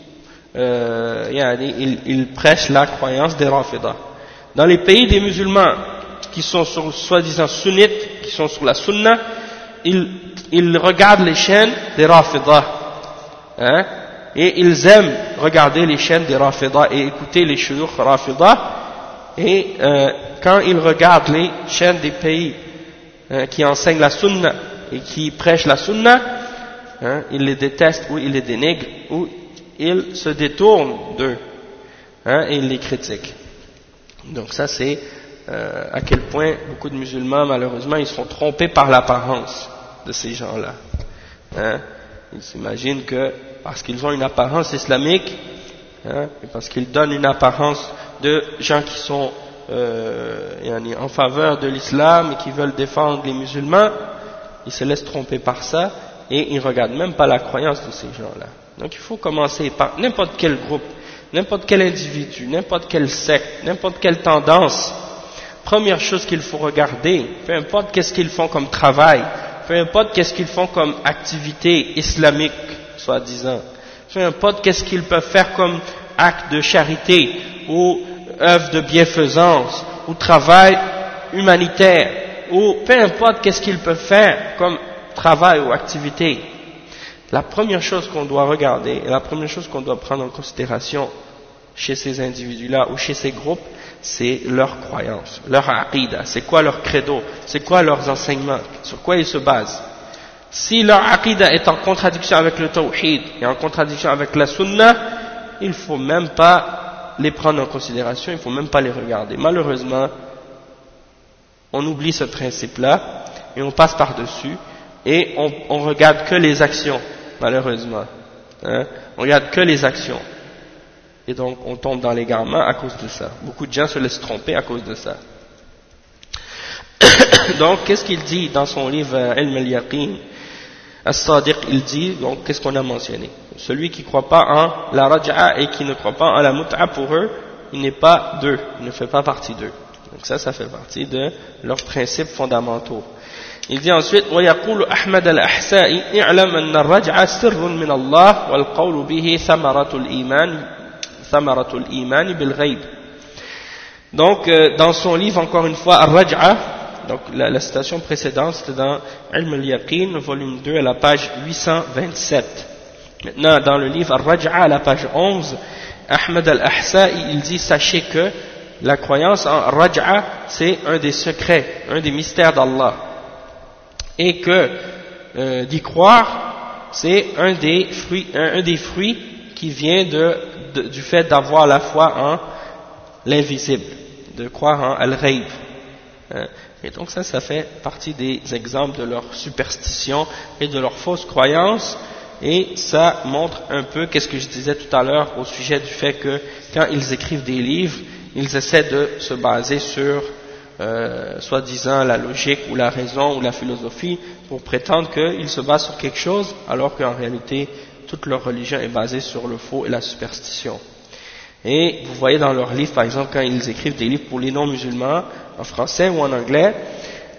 ils prêchent la croyance des Rafidah. Dans les pays des musulmans qui sont soi-disant sunnites, qui sont sur la sunna, ils regardent les chaînes des Rafidah, et ils aiment regarder les chaînes des Rafidah et écouter les shuyukh Rafidah, et quand ils regardent les chaînes des pays qui enseignent la sunna et qui prêchent la sunna, ils les détestent ou ils les dénigrent ou ils se détournent d'eux, et ils les critiquent. Donc ça c'est à quel point beaucoup de musulmans malheureusement ils sont trompés par l'apparence de ces gens-là. Ils s'imaginent que parce qu'ils ont une apparence islamique, et parce qu'ils donnent une apparence de gens qui sont en faveur de l'islam et qui veulent défendre les musulmans, ils se laissent tromper par ça et ils ne regardent même pas la croyance de ces gens-là. Donc il faut commencer par n'importe quel groupe, n'importe quel individu, n'importe quelle secte, n'importe quelle tendance. Première chose qu'il faut regarder, peu importe qu'est-ce qu'ils font comme travail, peu importe qu'est-ce qu'ils font comme activité islamique, soi-disant, peu importe qu'est-ce qu'ils peuvent faire comme acte de charité ou œuvre de bienfaisance ou travail humanitaire ou peu importe qu'est-ce qu'ils peuvent faire comme travail ou activité, la première chose qu'on doit regarder et la première chose qu'on doit prendre en considération chez ces individus-là ou chez ces groupes, c'est leur croyance, leur aqidah, c'est quoi leur credo, c'est quoi leurs enseignements, sur quoi ils se basent. Si leur aqidah est en contradiction avec le tawhid et en contradiction avec la sunna, il ne faut même pas les prendre en considération, il ne faut même pas les regarder. Malheureusement, on oublie ce principe-là et on passe par-dessus et on regarde que les actions, malheureusement. On regarde que les actions. Et donc on tombe dans l'égarement à cause de ça. Beaucoup de gens se laissent tromper à cause de ça. Donc qu'est-ce qu'il dit dans son livre Ilm al-Yaqin? As-Sadiq, il dit, donc qu'est-ce qu'on a mentionné? Celui qui ne croit pas en la raj'a et qui ne croit pas en la mut'a, pour eux, il n'est pas d'eux, il ne fait pas partie d'eux. Donc ça fait partie de leurs principes fondamentaux. Il dit ensuite, ويقول أحمد الأحسائي اعلم أن الرجعة سر من الله والقول به ثمرة الإيمان بالغيب. Donc dans son livre encore une fois Ar-Raj'a, donc la citation précédente c'était dans Ilm al-Yaqin, volume 2 à la page 827. Maintenant dans le livre Ar-Raj'a à la page 11, Ahmed al-Ahsa'i il dit, sachez que la croyance en Raj'a c'est un des secrets, un des mystères d'Allah, et que d'y croire c'est un des fruits qui vient du fait d'avoir la foi en l'invisible, de croire en al-Ghaib. Et donc ça fait partie des exemples de leur superstition et de leur fausse croyance, et ça montre un peu qu'est-ce que je disais tout à l'heure au sujet du fait que quand ils écrivent des livres, ils essaient de se baser sur soi-disant la logique ou la raison ou la philosophie pour prétendre qu'ils se basent sur quelque chose alors qu'en réalité toute leur religion est basée sur le faux et la superstition. Et vous voyez dans leurs livres, par exemple, quand ils écrivent des livres pour les non-musulmans, en français ou en anglais,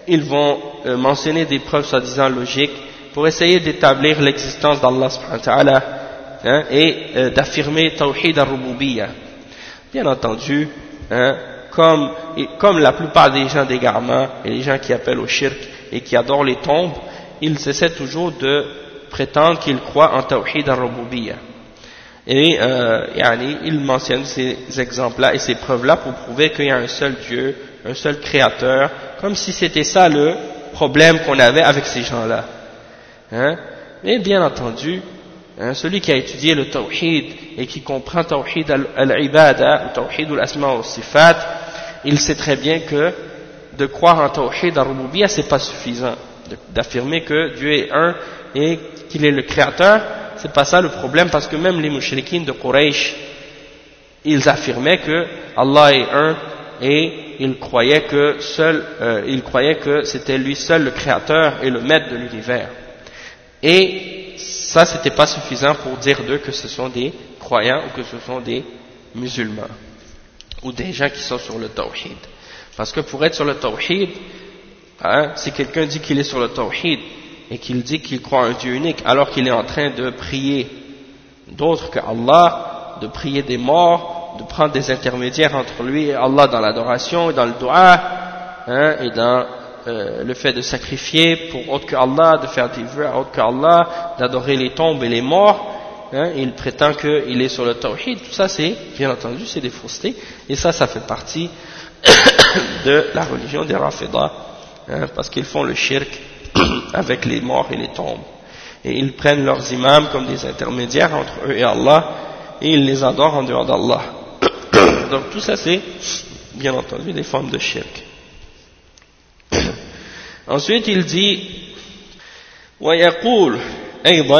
ils vont mentionner des preuves soi-disant logiques pour essayer d'établir l'existence d'Allah subhanahu wa ta'ala, et d'affirmer Tawhid al-Rububiyyah. Bien entendu, comme la plupart des gens d'égarement et les gens qui appellent au shirk et qui adorent les tombes, ils essaient toujours de prétendre qu'ils croient en Tawhid al-Rububiyyah. Et ils mentionnent ces exemples-là et ces preuves-là pour prouver qu'il y a un seul Dieu, un seul Créateur, comme si c'était ça le problème qu'on avait avec ces gens-là. Mais bien entendu, celui qui a étudié le Tawhid et qui comprend Tawhid al-Ibada, Tawhid al-Asma wa Sifat, il sait très bien que de croire en Tawhid al-Rububiyyah, c'est pas suffisant. D'affirmer que Dieu est un et qu'il est le Créateur, c'est pas ça le problème, parce que même les mouchriquines de Quraysh, ils affirmaient que Allah est un et ils croyaient que c'était lui seul le Créateur et le maître de l'univers. Et ça, c'était pas suffisant pour dire d'eux que ce sont des croyants ou que ce sont des musulmans ou des gens qui sont sur le Tawhid. Parce que pour être sur le Tawhid, si quelqu'un dit qu'il est sur le Tawhid et qu'il dit qu'il croit en un Dieu unique alors qu'il est en train de prier d'autres que Allah, de prier des morts, de prendre des intermédiaires entre lui et Allah dans l'adoration et dans le dua, et dans le fait de sacrifier pour autre que Allah, de faire des vœux à autre que Allah, d'adorer les tombes et les morts, il prétend qu'il est sur le Tawhid. Tout ça, c'est, bien entendu, c'est des faussetés, et ça fait partie de la religion des Rafidah, parce qu'ils font le shirk avec les morts et les tombes, et ils prennent leurs imams comme des intermédiaires entre eux et Allah, et ils les adorent en dehors d'Allah. Donc tout ça, c'est, bien entendu, des formes de shirk. Ensuite, il dit ويقول أيضا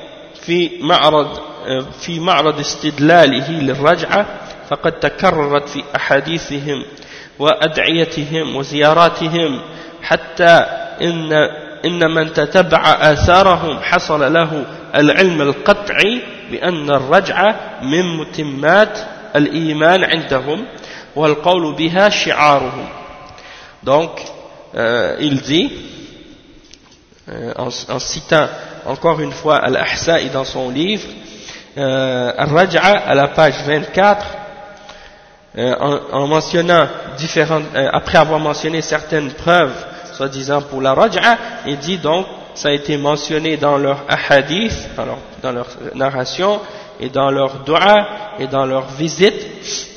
في معرض استدلاله للرجعة فقد تكررت في أحاديثهم وأدعيتهم وزياراتهم حتى إن من تتبع آثارهم حصل له العلم القطعي بأن الرجعة من متمات الإيمان عندهم والقول بها شعارهم. Donc il dit, en citant encore une fois Al-Ahsa'i dans son livre, Al-Raj'a à la page 24, en mentionnant après avoir mentionné certaines preuves, soi-disant pour la Raj'a, il dit donc, ça a été mentionné dans leur ahadith, dans leur narration, et dans leur dua, et dans leur visite.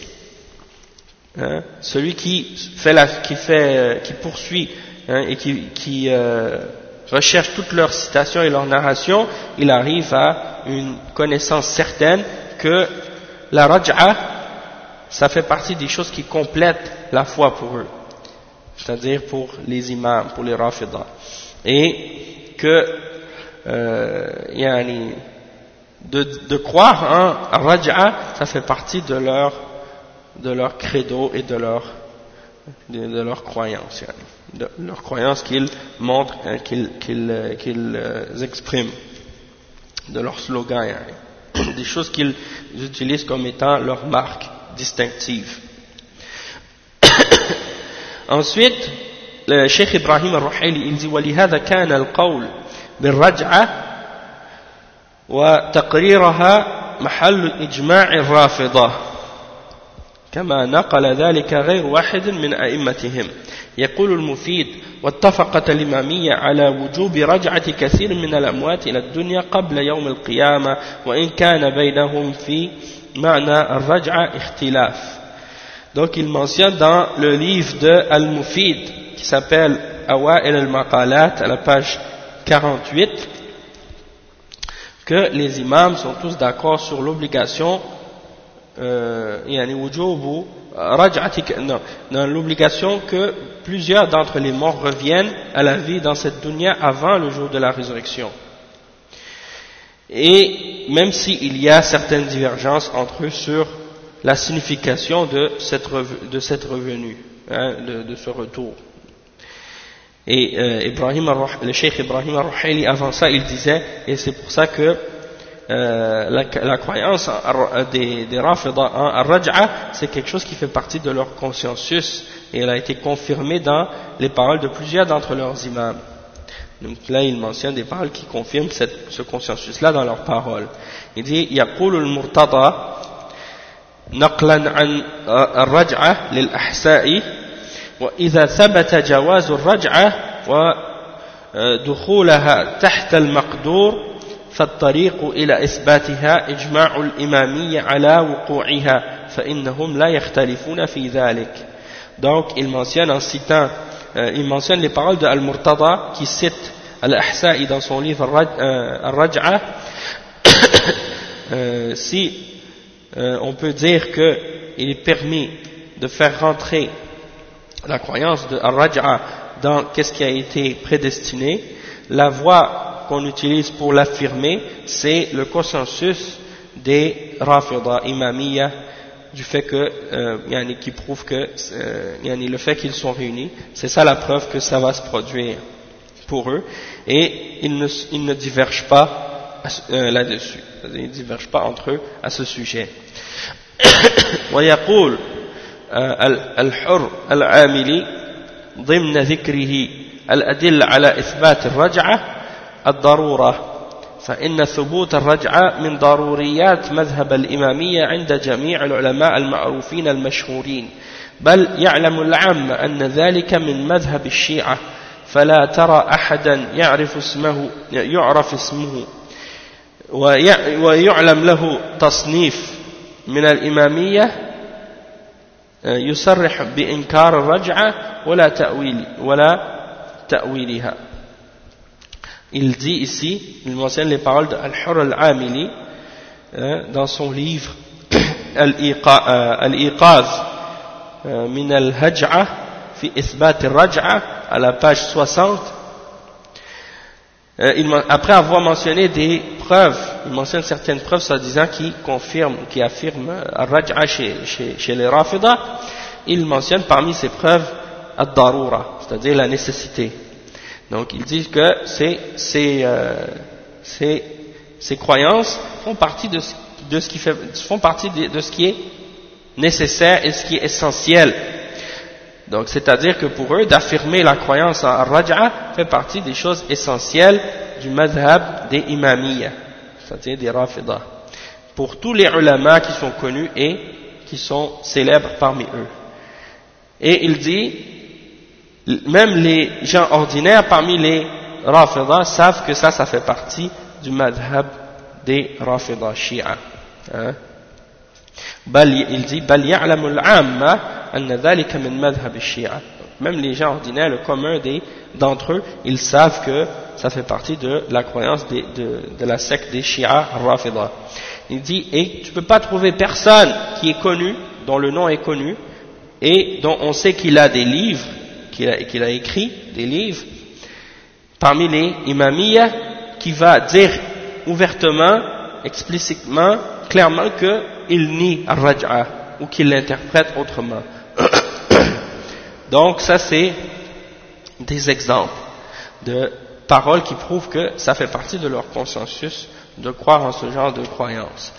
Celui qui poursuit et qui recherche toutes leurs citations et leurs narrations, il arrive à une connaissance certaine que la raj'a, ça fait partie des choses qui complètent la foi pour eux, c'est-à-dire pour les imams, pour les rafidah, et que de croire en raj'a, ça fait partie de leur credo et de leur croyance, de leur croyance qu'ils montrent, qu'ils expriment, de leur slogan, des choses qu'ils utilisent comme étant leur marque distinctive. Ensuite, le Cheikh Ibrahim al-Ruhaili, il dit وَلِهَذَا كَانَ الْقَوْلِ بِالرَّجْعَةِ وَتَقْرِيرَهَا محل الإجماع الرافضة كما نقل ذلك غير واحد من أئمتهم. يقول المفيد واتفقت الإمامية على وجوب رجعة كثير من الأموات إلى الدنيا قبل يوم القيامة وإن كان بينهم في معنى الرجعة اختلاف. Donc il mentionne dans le livre de Al-Mufid qui s'appelle Awa'il al-Maqalat à la page 48 que les imams sont tous d'accord sur l'obligation dans l'obligation que plusieurs d'entre les morts reviennent à la vie dans cette dunya avant le jour de la résurrection. Et même s'il y a certaines divergences entre eux sur la signification de cette revenue, de ce retour. Et le Cheikh Ibrahim al-Ruhaili, avant ça, il disait, et c'est pour ça que la croyance des Rafida en Ar-Raj'a, c'est quelque chose qui fait partie de leur consensus et elle a été confirmée dans les paroles de plusieurs d'entre leurs imams. Donc là il mentionne des paroles qui confirment ce consensus-là dans leurs paroles. Il dit يقول المرتضى نقلا عن الرجعة للأحساء وإذا ثبت جواز الرجعة ودخولها تحت المقدور فالطريق إلى إثباتها إجماع الإمامية على وقوعها فإنهم لا يختلفون في ذلك. Donc il mentionne en citant il mentionne les paroles de Al-Murtada qui cite Al-Ahsa'i dans son livre Ar-Raj'a. Si on peut dire qu'il est permis de faire rentrer la croyance de Ar-Raj'a dans qu'est-ce qui a été prédestiné, la voie qu'on utilise pour l'affirmer, c'est le consensus des Rafida Imamiyya, du fait que, qui prouve que, le fait qu'ils sont réunis, c'est ça la preuve que ça va se produire pour eux, et ils ne divergent pas là-dessus, ils ne divergent pas entre eux à ce sujet. ويقول الحر العاملي ضمن ذكره الأدلة على إثبات الرجعة الضرورة فإن ثبوت الرجعة من ضروريات مذهب الإمامية عند جميع العلماء المعروفين المشهورين بل يعلم العامة أن ذلك من مذهب الشيعة فلا ترى أحدا يعرف اسمه ويعلم له تصنيف من الإمامية يصرح بإنكار الرجعة ولا تأويلها. Il dit ici, il mentionne les paroles de Al-Hurr al-Amili dans son livre Al-Iqaz min al-Haj'a fi Ithbat al-Raj'a à la page 60. Après avoir mentionné des preuves, il mentionne certaines preuves soi-disant qui confirment, qui affirment al-Raj'a chez les Rafida. Il mentionne parmi ces preuves ad-Darura, c'est-à-dire la nécessité. Donc il dit que ces croyances font partie de ce qui est nécessaire et ce qui est essentiel. Donc c'est-à-dire que pour eux d'affirmer la croyance en Ar-Raj'a fait partie des choses essentielles du madhab des Imamiyya, c'est-à-dire des Rafida, pour tous les ulama qui sont connus et qui sont célèbres parmi eux. Et il dit même les gens ordinaires parmi les Rafida savent que ça fait partie du madhab des Rafida Shia. Il dit بل يعلم العامة أن ذلك من مذهب الشيعة. Même les gens ordinaires, le commun d'entre eux, ils savent que ça fait partie de la croyance de la secte des Shia Rafida. Il dit, et tu ne peux pas trouver personne qui est connu, dont le nom est connu, et dont on sait qu'il a des livres, qu'il a écrit des livres, parmi les Imamiyya, qui va dire ouvertement, explicitement, clairement qu'il nie Ar-Raj'a, ou qu'il l'interprète autrement. Donc ça c'est des exemples de paroles qui prouvent que ça fait partie de leur consensus de croire en ce genre de croyance.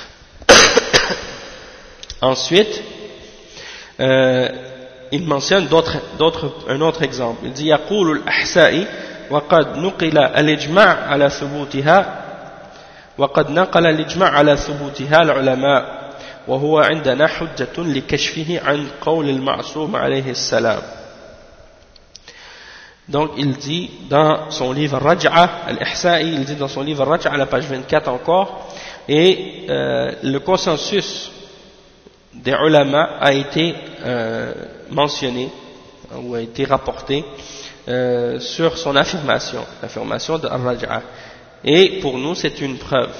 Ensuite, il mentionne un autre exemple. Il dit يقول الأحسائي وقد نقل الإجماع على ثبوتها العلماء وهو عندنا حجة لكشفه عن قول المعصوم عليه السلام. Donc il dit dans son livre Raj'a, Al-Ihsa'i, il dit dans son livre Raj'a à la page 24 encore, et le consensus des ulama a été mentionné ou a été rapporté sur son affirmation, l'affirmation de Ar-Raj'a. Et pour nous c'est une preuve.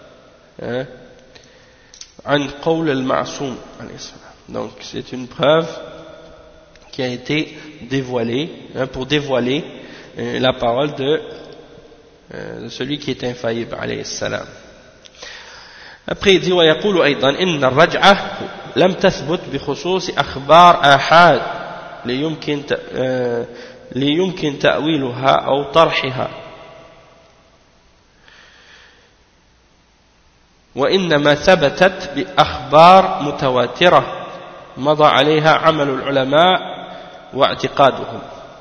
An qawl al-ma'soum alayhi salam. Donc c'est une preuve qui a été dévoilée pour dévoiler la parole de celui qui est infaillible alayhi salam. Après il dit ويقول أيضا إن الرجعة لم تثبت بخصوص أخبار آحاد ليمكن تأويلها أو طرحها. وإنما ثبتت بأخبار متواترة مضى عليها عمل العلماء واعتقادهم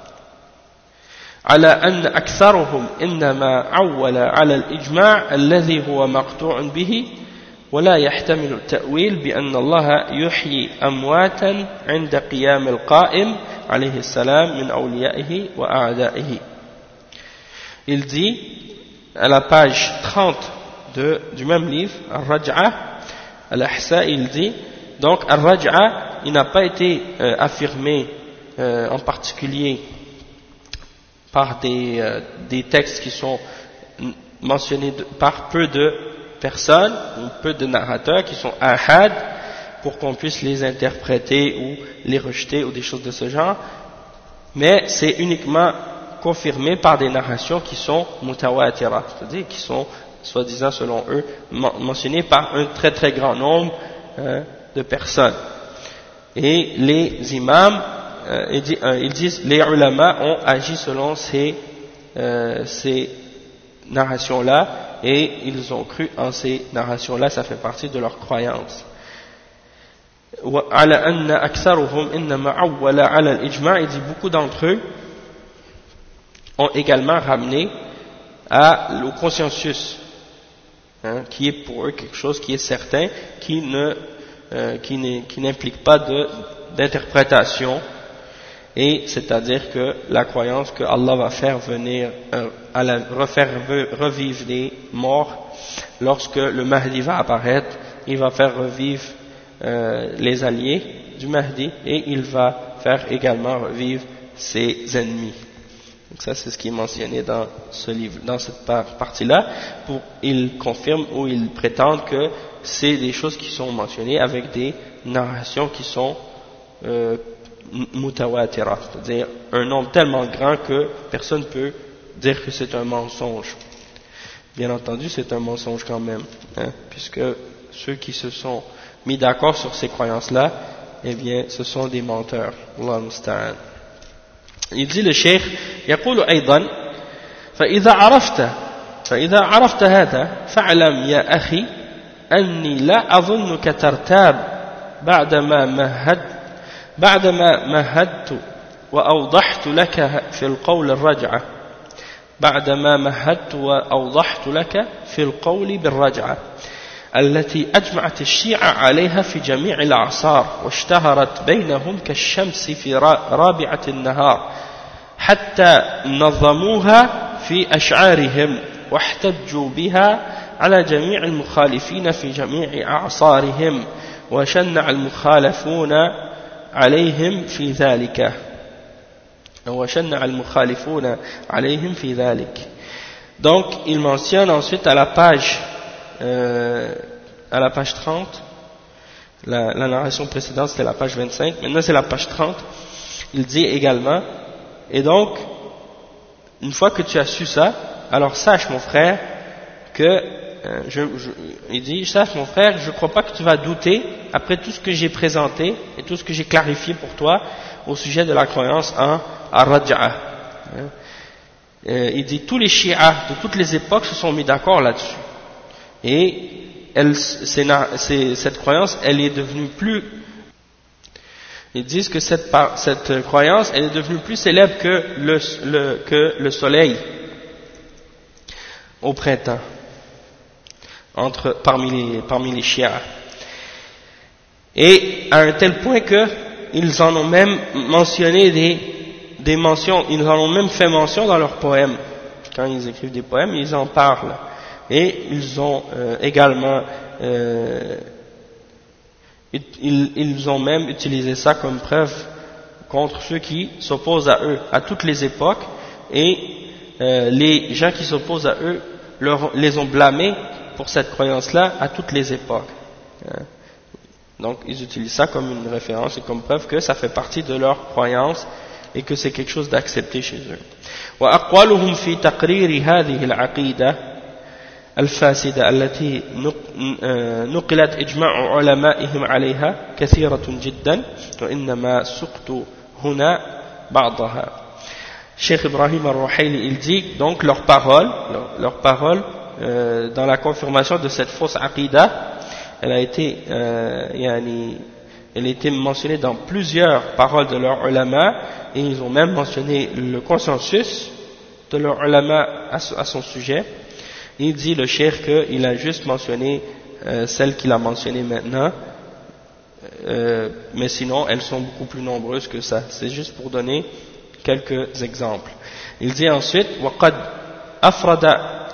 على أن أكثرهم إنما عول على الإجماع الذي هو مقطوع به ولا يحتمل التأويل بأن الله يحيي أمواتا عند قيام القائم عليه السلام من أوليائه وأعدائه. Il dit à la page 30 du même livre, Al-Raj'a, Al-Ahsa, il dit donc Al-Raj'a, il n'a pas été affirmé en particulier par des textes qui sont mentionnés par peu de personnes ou peu de narrateurs qui sont ahad pour qu'on puisse les interpréter ou les rejeter ou des choses de ce genre, mais c'est uniquement confirmé par des narrations qui sont mutawatira, c'est-à-dire qui sont soi-disant selon eux mentionnées par un très très grand nombre de personnes. Et les imams ils disent les ulama ont agi selon ces narrations-là et ils ont cru en ces narrations-là, ça fait partie de leur croyance. على أن أكثرهم إنما عول على الإجماع, il dit beaucoup d'entre eux ont également ramené au consensus, qui est pour eux quelque chose qui est certain, qui n'implique pas d'interprétation, et c'est-à-dire que la croyance que Allah va faire venir, refaire revivre les morts lorsque le Mahdi va apparaître, il va faire revivre les alliés du Mahdi et il va faire également revivre ses ennemis. Donc ça c'est ce qui est mentionné dans ce livre, dans cette partie-là. Ils confirment ou ils prétendent que c'est des choses qui sont mentionnées avec des narrations qui sont mutawatira, c'est-à-dire un nombre tellement grand que personne ne peut dire que c'est un mensonge. Bien entendu, c'est un mensonge quand même, puisque ceux qui se sont mis d'accord sur ces croyances-là, eh bien, ce sont des menteurs. Allah musta'an. Il dit le cheikh, يقول أيضا فإذا عرفت هذا فاعلم يا أخي أني لا أظنك ترتاب بعدما مهدت وأوضحت لك في القول الرجعة بالرجعة التي أجمعت الشيعة عليها في جميع الأعصار واشتهرت بينهم كالشمس في رابعة النهار حتى نظموها في أشعارهم واحتجوا بها على جميع المخالفين في جميع أعصارهم وشنع المخالفون عليهم في ذلك. Donc il mentionne ensuite à la page 30, la narration précédente c'était la page 25, maintenant c'est la page 30, il dit également, et donc une fois que tu as su ça, alors sache mon frère que il dit, sache mon frère, je ne crois pas que tu vas douter après tout ce que j'ai présenté et tout ce que j'ai clarifié pour toi au sujet de la croyance en Ar-Raj'a. Il dit, tous les chiites de toutes les époques se sont mis d'accord là-dessus. Et cette croyance, elle est devenue plus... Ils disent que cette croyance, elle est devenue plus célèbre que le soleil au printemps, parmi les chiites. Et à un tel point que ils en ont même mentionné des mentions, ils en ont même fait mention dans leurs poèmes. Quand ils écrivent des poèmes, ils en parlent. Et ils ont également ils ont même utilisé ça comme preuve contre ceux qui s'opposent à eux à toutes les époques, et les gens qui s'opposent à eux les ont blâmés pour cette croyance-là à toutes les époques. Donc ils utilisent ça comme une référence et comme preuve que ça fait partie de leur croyance et que c'est quelque chose d'accepté chez eux. وأقوالهم في تقرير هذه العقيدة الفاسدة التي نقلت إجماع علمائهم عليها كثيرة جدا وإنما سقط هنا بعضها. Cheikh Ibrahim al-Ruhaili il dit donc leurs paroles dans la confirmation de cette fausse aqidah, elle a été mentionnée dans plusieurs paroles de leurs ulama, et ils ont même mentionné le consensus de leurs ulama à son sujet. Il dit le cheikh qu'il a juste mentionné celles qu'il a mentionnées maintenant, mais sinon elles sont beaucoup plus nombreuses que ça. C'est juste pour donner quelques exemples. Il dit ensuite وقد أفرد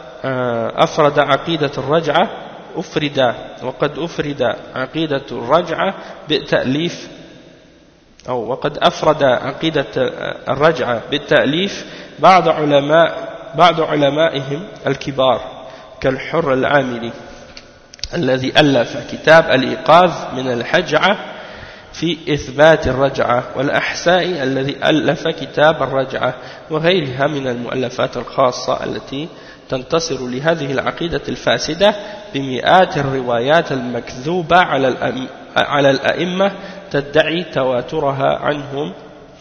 عقيدة الرجعة وقد أفرد عقيدة الرجعة بالتأليف وقد أفرد عقيدة الرجعة بالتأليف بعض علمائهم الكبار كالحر العاملي الذي ألف كتاب الإيقاظ من الحجعة في إثبات الرجعة، والأحسائي الذي ألف كتاب الرجعة، وغيرها من المؤلفات الخاصة التي تنتصر لهذه العقيدة الفاسدة بمئات الروايات المكذوبة على الأئمة تدعي تواترها عنهم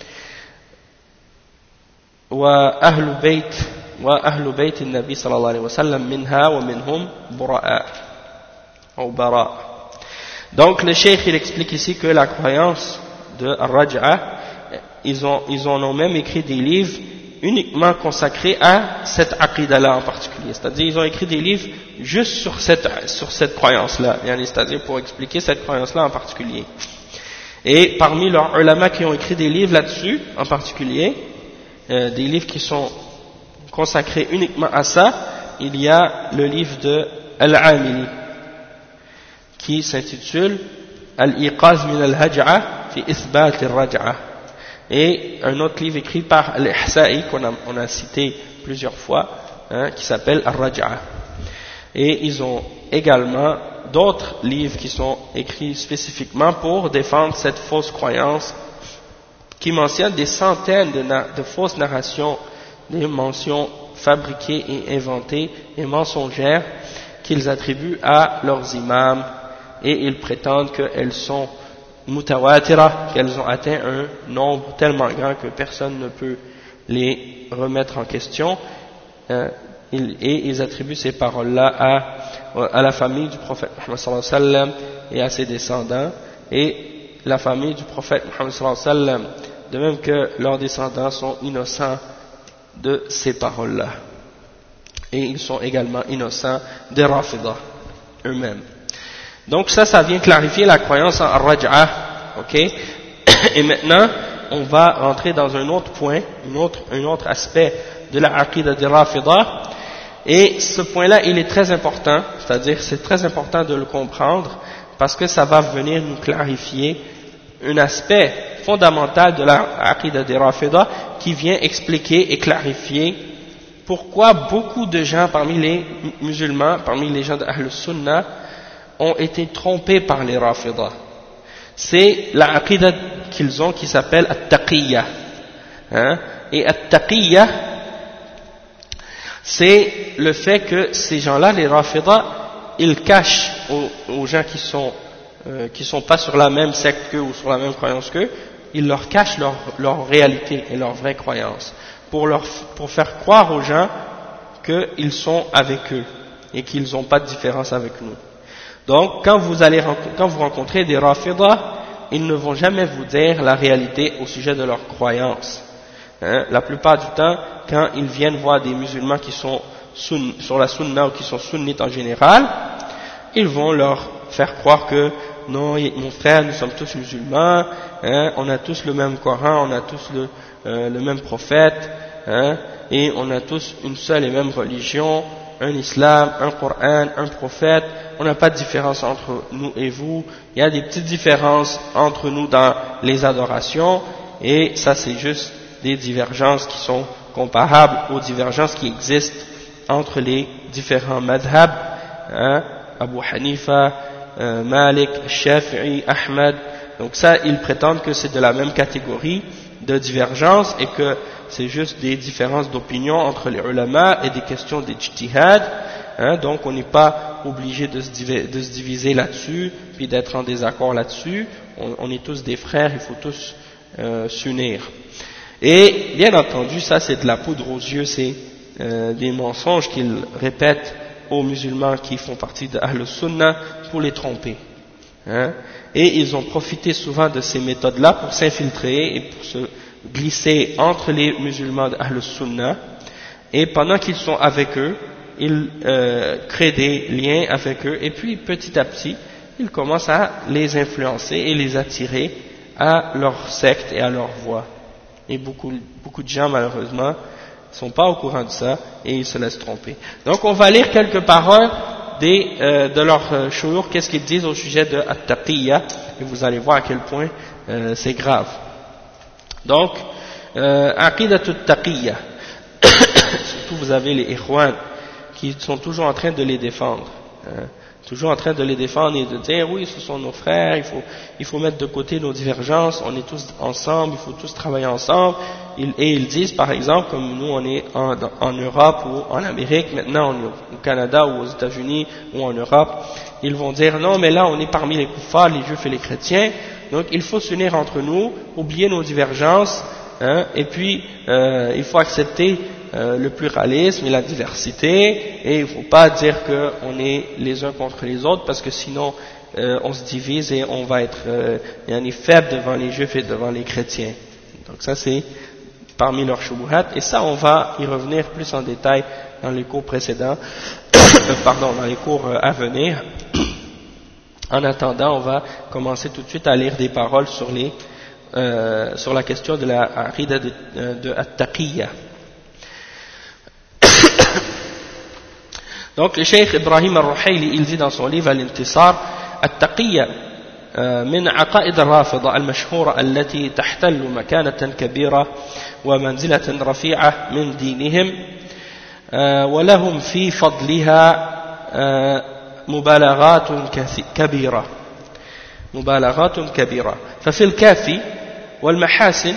وأهل بيت النبي صلى الله عليه وسلم منها ومنهم براء. Donc le cheikh il explique ici que la croyance de Ar-Raj'a, ils en ont même écrit des livres uniquement consacrés à cette aqidah-là en particulier. C'est-à-dire ils ont écrit des livres juste sur cette croyance-là, c'est-à-dire pour expliquer cette croyance-là en particulier. Et parmi leurs ulama qui ont écrit des livres là-dessus en particulier, des livres qui sont consacrés uniquement à ça, il y a le livre de Al-Amili qui s'intitule Al-Iqaz min al-Haj'a fi Ithbat al-Raj'a, et un autre livre écrit par Al-Ihsa'i qu'on a cité plusieurs fois, qui s'appelle Al-Raj'a. Et ils ont également d'autres livres qui sont écrits spécifiquement pour défendre cette fausse croyance, qui mentionne des centaines de fausses narrations, des mentions fabriquées et inventées et mensongères qu'ils attribuent à leurs imams, et ils prétendent qu'elles sont mutawatira, qu'elles ont atteint un nombre tellement grand que personne ne peut les remettre en question, et ils attribuent ces paroles-là à la famille du prophète Muhammad sallallahu alayhi wa sallam et à ses descendants, et la famille du prophète Muhammad sallallahu alayhi wa sallam, de même que leurs descendants sont innocents de ces paroles-là, et ils sont également innocents des Rafidah eux-mêmes. Donc ça vient clarifier la croyance en Ar-Raj'a, ok. Et maintenant, on va rentrer dans un autre point, un autre aspect de la aqidah des Rafidah, et ce point-là, il est très important, c'est-à-dire c'est très important de le comprendre, parce que ça va venir nous clarifier un aspect fondamental de la aqidah des Rafidah qui vient expliquer et clarifier pourquoi beaucoup de gens parmi les musulmans, parmi les gens d'Ahl Sunnah, ont été trompés par les Rafidah. C'est la aqidah qu'ils ont qui s'appelle At-Taqiyya. Et At-Taqiyya, c'est le fait que ces gens-là, les Rafidah, ils cachent aux gens qui sont pas sur la même secte qu'eux ou sur la même croyance qu'eux, ils leur cachent leur réalité et leur vraie croyance, pour faire croire aux gens qu'ils sont avec eux et qu'ils n'ont pas de différence avec nous. Donc, quand vous rencontrez des Rafidah, ils ne vont jamais vous dire la réalité au sujet de leur croyance. La plupart du temps, quand ils viennent voir des musulmans qui sont sur la sunna ou qui sont sunnites en général, ils vont leur faire croire que non, mon frère, nous sommes tous musulmans, on a tous le même Coran, on a tous le même prophète, et on a tous une seule et même religion, un islam, un Coran, un prophète, on n'a pas de différence entre nous et vous, il y a des petites différences entre nous dans les adorations, et ça c'est juste des divergences qui sont comparables aux divergences qui existent entre les différents madhab, Abu Hanifa, Malik, Shafi'i, Ahmad. Donc ça, ils prétendent que c'est de la même catégorie de divergence et que c'est juste des différences d'opinion entre les ulama et des questions d'ijtihad. Donc on n'est pas obligé de se diviser là-dessus puis d'être en désaccord là-dessus. On est tous des frères, il faut tous s'unir. Et bien entendu, ça c'est de la poudre aux yeux, c'est des mensonges qu'ils répètent aux musulmans qui font partie de Ahl Sunnah pour les tromper. Hein. Et ils ont profité souvent de ces méthodes-là pour s'infiltrer et pour se glisser entre les musulmans de Ahl Sunnah. Et pendant qu'ils sont avec eux, ils créent des liens avec eux, et puis petit à petit, ils commencent à les influencer et les attirer à leur secte et à leur voie. Et beaucoup de gens, malheureusement, ne sont pas au courant de ça et ils se laissent tromper. Donc on va lire quelques paroles de leurs shuyukh, qu'est-ce qu'ils disent au sujet de at-taqiyya, et vous allez voir à quel point c'est grave. Donc, aqidatut taqiyya. Surtout vous avez les ikhwan qui sont toujours en train de les défendre, hein, toujours en train de les défendre et de dire oui, ce sont nos frères, il faut mettre de côté nos divergences, on est tous ensemble, il faut tous travailler ensemble. Et ils disent par exemple, comme nous on est en Europe ou en Amérique, maintenant on est au Canada ou aux États-Unis ou en Europe, ils vont dire non mais là on est parmi les kuffars, les juifs et les chrétiens, donc il faut s'unir entre nous, oublier nos divergences, hein, et puis il faut accepter le pluralisme et la diversité, et il ne faut pas dire qu'on est les uns contre les autres, parce que sinon on se divise et on va être faible devant les juifs et devant les chrétiens. Donc ça c'est parmi leurs shubuhat, et ça on va y revenir plus en détail dans les cours précédents, dans les cours à venir. En attendant, on va commencer tout de suite à lire des paroles sur la question de la aqida de at-taqiyya. Donc le Cheikh Ibrahim al-Ruhayli, il dit dans son livre Al-Intisar, التقية من عقائد الرافضة المشهورة التي تحتل مكانة كبيرة ومنزلة رفيعة من دينهم ولهم في فضلها مبالغات كبيرة ففي الكافي والمحاسن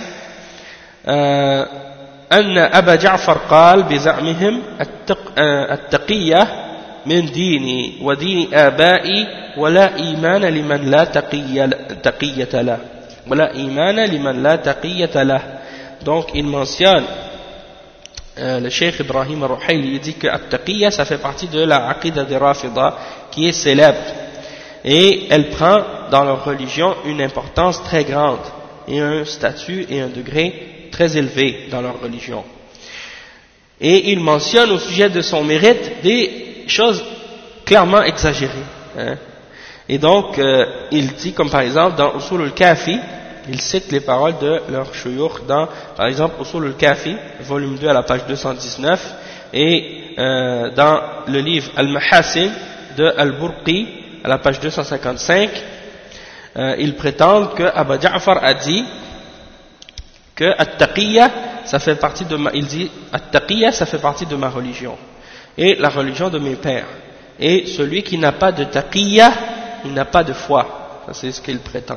أن أبا جعفر قال بزعمهم التقية من ديني ودين آبائي ولا إيمان لمن لا تقية له ولا إيمان لمن لا تقية له. Donc il mentionne le Cheikh Ibrahim al-Ruhayli, il dit que at-taqiyya ça fait partie de la aqida des Rafida qui est célèbre et elle prend dans leur religion une importance très grande et un statut et un degré très élevé dans leur religion. Et il mentionne au sujet de son mérite des choses clairement exagérées. Hein. Et donc, il dit, comme par exemple, dans Usul al-Kafi, il cite les paroles de leur shuyukh dans, par exemple, Usul al-Kafi, volume 2 à la page 219, et dans le livre Al-Mahasin de Al-Burqi, à la page 255, ils prétendent que Aba Ja'far a dit que at-taqiyya, ça fait partie de il dit at-taqiyya, ça fait partie de ma religion et la religion de mes pères, et celui qui n'a pas de taqiyya, il n'a pas de foi. Ça c'est ce qu'ils prétendent.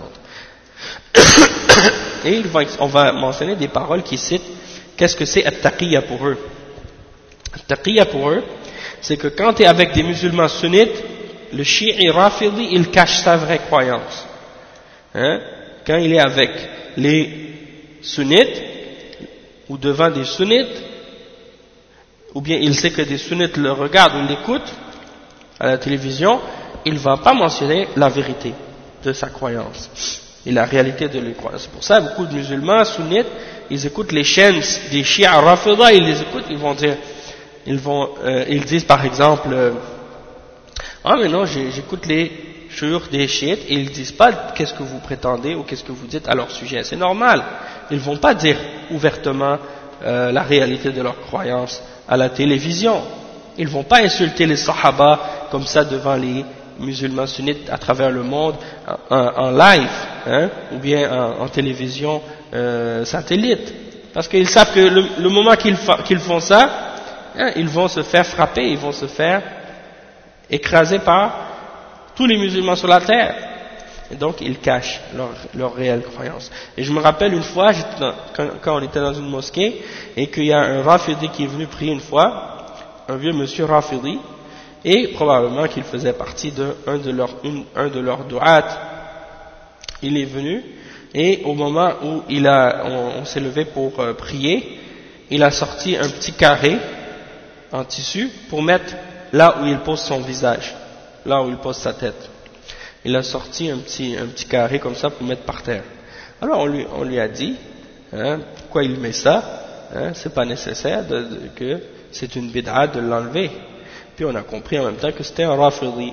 Et on va mentionner des paroles qui citent qu'est-ce que c'est at-taqiyya pour eux. At-taqiyya pour eux, c'est que quand tu es avec des musulmans sunnites, le chi'i rafidi, il cache sa vraie croyance. Hein? Quand il est avec les sunnites, ou devant des sunnites, ou bien il sait que des sunnites le regardent ou l'écoutent à la télévision, il ne va pas mentionner la vérité de sa croyance et la réalité de leur croyance. C'est pour ça que beaucoup de musulmans sunnites, ils écoutent les chaînes des chiites rafida, ils les écoutent, ils vont dire, ils disent par exemple, ah mais non, j'écoute les shuyukh des chiites, et ils ne disent pas qu'est-ce que vous prétendez ou qu'est-ce que vous dites à leur sujet. C'est normal. Ils ne vont pas dire ouvertement la réalité de leur croyance à la télévision. Ils ne vont pas insulter les sahaba comme ça devant les musulmans sunnites à travers le monde en live, hein, ou bien en télévision satellite. Parce qu'ils savent que le moment qu'ils font ça, hein, ils vont se faire frapper, ils vont se faire écraser par tous les musulmans sur la terre. Et donc ils cachent leur réelle croyance. Et je me rappelle une fois, quand on était dans une mosquée, et qu'il y a un Rafidi qui est venu prier une fois, un vieux monsieur Rafidi, et probablement qu'il faisait partie un de leurs du'at. Il est venu, et au moment où on s'est levé pour prier, il a sorti un petit carré en tissu pour mettre là où il pose son visage, là où il pose sa tête. Il a sorti un petit carré comme ça pour mettre par terre. Alors on lui a dit, hein, pourquoi il met ça, hein, c'est pas nécessaire que c'est une bid'a de l'enlever. Puis on a compris en même temps que c'était un rafidi.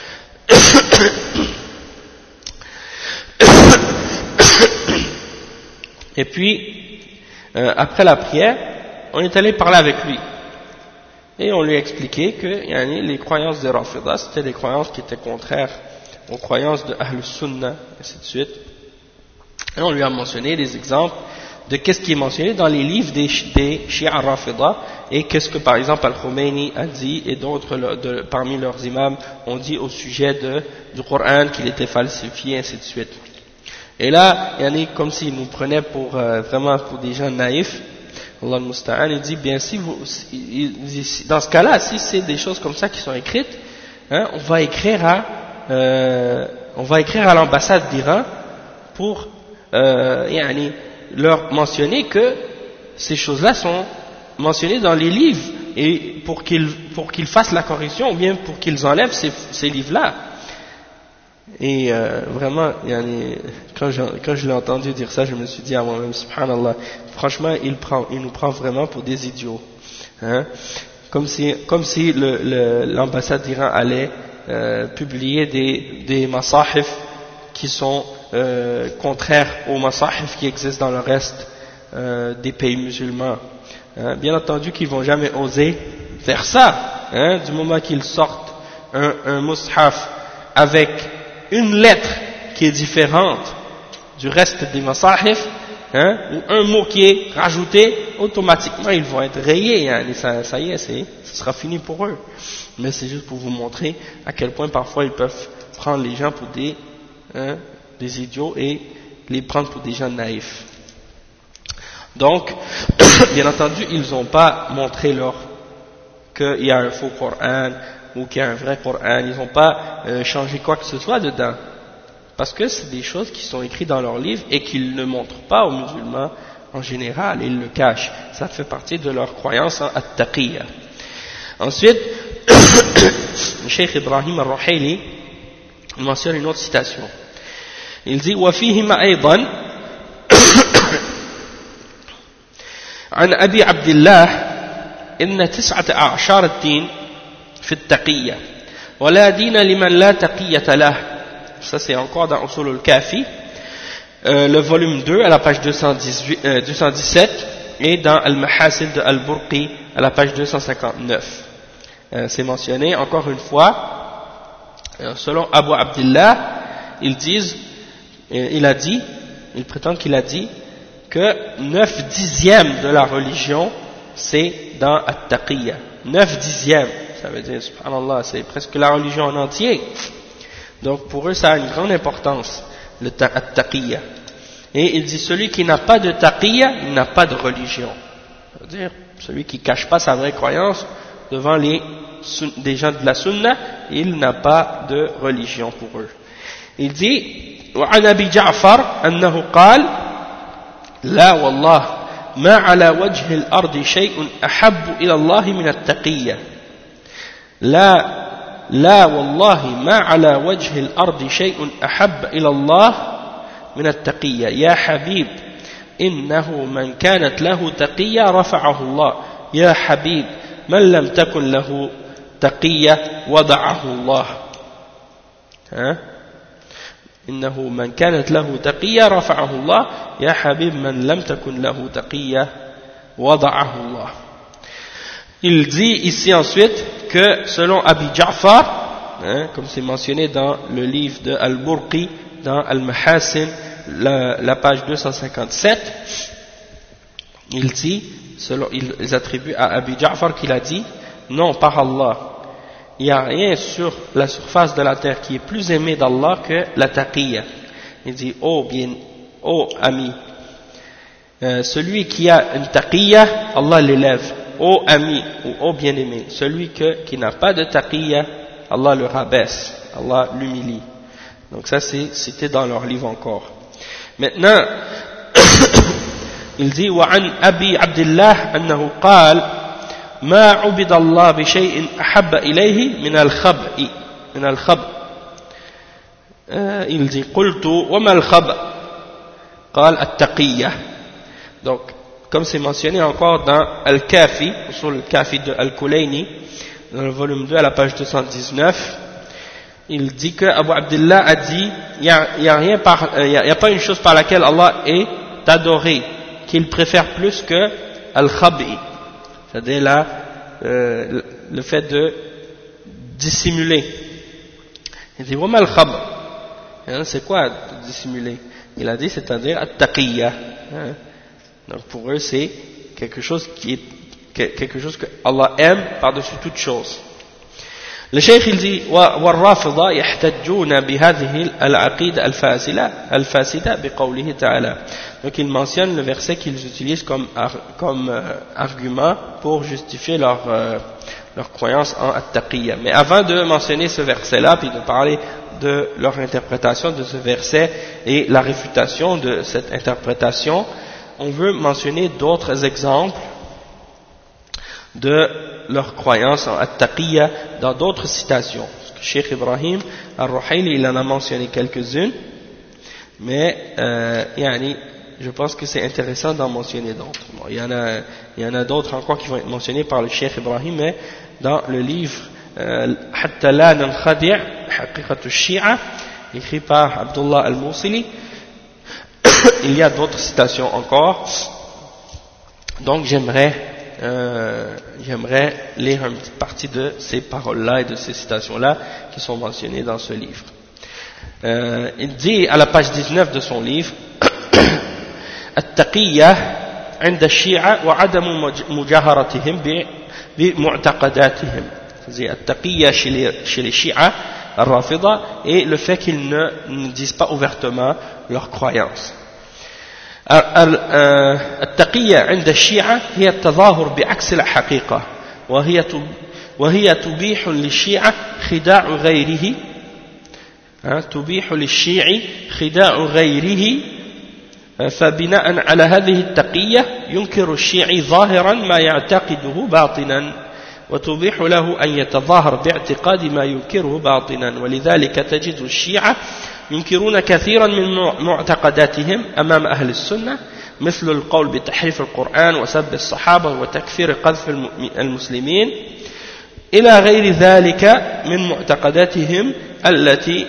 Et puis après la prière, on est allé parler avec lui et on lui a expliqué que les croyances des Rafidah c'était des croyances qui étaient contraires aux croyances de Ahl Sunnah, et ainsi de suite. Et on lui a mentionné des exemples de qu'est-ce qui est mentionné dans les livres des Shia Rafidah et qu'est-ce que par exemple Al-Khomeini a dit et d'autres parmi leurs imams ont dit au sujet du Coran qu'il était falsifié, et ainsi de suite. Et là, comme s'il nous prenait vraiment pour des gens naïfs. Allah al-Musta'an, il dit bien dans ce cas-là, si c'est des choses comme ça qui sont écrites, hein, on va écrire à l'ambassade d'Iran pour leur mentionner que ces choses-là sont mentionnées dans les livres et pour qu'ils fassent la correction ou bien pour qu'ils enlèvent ces livres-là. Et vraiment, quand je l'ai entendu dire ça, je me suis dit à moi-même, subhanallah, franchement, il nous prend vraiment pour des idiots, hein? Comme si l'ambassade d'Iran allait publier des masahif qui sont contraires aux masahif qui existent dans le reste des pays musulmans. Bien entendu qu'ils vont jamais oser faire ça, hein? Du moment qu'ils sortent un mushaf avec une lettre qui est différente du reste des masahif, hein, ou un mot qui est rajouté, automatiquement ils vont être rayés, hein, et ça y est, ce sera fini pour eux. Mais c'est juste pour vous montrer à quel point parfois ils peuvent prendre les gens pour des idiots et les prendre pour des gens naïfs. Donc, bien entendu, ils n'ont pas montré qu'il y a un faux Coran ou qu'il y a un vrai Coran, ils n'ont pas changé quoi que ce soit dedans, parce que c'est des choses qui sont écrites dans leurs livres et qu'ils ne montrent pas aux musulmans en général, ils le cachent. Ça fait partie de leur croyance en at-taqiyya. Ensuite, le Cheikh Ibrahim al-Ruhaili mentionne une autre citation. Il dit وفيهما أيضا عن أبي عبد الله إن 19 الدين في التقية ولا دين لمن لا تقية له. Ça c'est encore dans Usul al-Kafi, le volume 2 à la page 217 et dans Al-Mahasil de Al-Burqi à la page 259. C'est mentionné encore une fois, selon Abu Abdillah, ils prétendent qu'il a dit que 9/10 de la religion c'est dans At-Taqiyya. 9/10, ça veut dire, subhanallah, c'est presque la religion en entier. Donc pour eux ça a une grande importance, le At-Taqiyya. Et il dit celui qui n'a pas de Taqiyya, il n'a pas de religion. Ça veut dire celui qui ne cache pas sa vraie croyance devant des gens de la Sunna, il n'a pas de religion pour eux. Il dit وعن أبي جعفر أنه قال لا والله ما على وجه الأرض شيء أحب إلى الله من التقية لا والله ما على وجه الأرض شيء أحب إلى الله من التقية يا حبيب إنه من كانت له تقية رفعه الله يا حبيب من لم تكن له تقية وضعه الله. إنه من كانت له تقية رفعه الله يا حبيب من لم تكن له تقية وضعه الله. Il dit ici ensuite que selon Abi Ja'far, comme c'est mentionné dans le livre de Al-Burqi, dans Al-Mahasin, la page 257, il dit, ils attribuent à Abi Ja'far qu'il a dit, non, par Allah, il n'y a rien sur la surface de la terre qui est plus aimé d'Allah que la taqiyya. Il dit, oh ami, celui qui a une taqiyya, Allah l'élève. Oh ami ou oh bien-aimé, celui qui n'a pas de taqiyya, Allah le rabaisse, Allah l'humilie. Donc ça c'est cité dans leur livre encore. Maintenant, il dit وعن أبي عبد الله أنه قال ما عبد الله بشيء أحب إليه من الخبء il dit قلت وما الخبء قال التقية. Donc comme c'est mentionné encore dans Al-Kafi, sur le Kafi de Al-Kulayni, dans le volume 2 à la page 219, il dit que Abu Abdullah a dit il y a pas une chose par laquelle Allah est adoré qu'il préfère plus que Al-Khabi, c'est-à-dire le fait de dissimuler. Il dit Wama al-Khab, c'est quoi dissimuler? Il a dit c'est-à-dire At-Taqiyya. Donc pour eux c'est quelque chose que Allah aime par-dessus toute chose. Le cheikh il dit والرافضة يحتجون بهذه العقيدة الفاسدة بقوله تعالى. Donc il mentionne le verset qu'ils utilisent comme argument pour justifier leur croyance en At-Taqiyya. Mais avant de mentionner ce verset-là puis de parler de leur interprétation de ce verset et la réfutation de cette interprétation, on veut mentionner d'autres exemples de leur croyance en At-Taqiyya dans d'autres citations. Parce que Cheikh Ibrahim Al-Ruhayli il en a mentionné quelques-unes, mais je pense que c'est intéressant d'en mentionner d'autres. Bon, il y en a d'autres encore qui vont être mentionnés par le Cheikh Ibrahim, mais dans le livre Hatta la nankhadi' haqiqatu Shia, écrit par Abdullah Al-Mawsili, il y a d'autres citations encore. Donc j'aimerais lire une petite partie de ces paroles-là et de ces citations-là qui sont mentionnées dans ce livre. Il dit à la page 19 de son livre التقية عند الشيعة وعدم مجاهرتهم بمعتقداتهم. C'est التقية chez les Shia, Al-Rafida, et le fait qu'ils ne disent pas ouvertement leurs croyances. التقية عند الشيعة هي التظاهر بعكس الحقيقة وهي تبيح للشيعة خداع غيره تبيح للشيعي خداع غيره فبناء على هذه التقية ينكر الشيعي ظاهرا ما يعتقده باطنا وتبيح له أن يتظاهر باعتقاد ما ينكره باطنا ولذلك تجد الشيعة ينكرون كثيرا من معتقداتهم أمام أهل السنة مثل القول بتحريف القرآن وسب الصحابة وتكفير قذف المسلمين إلى غير ذلك من معتقداتهم التي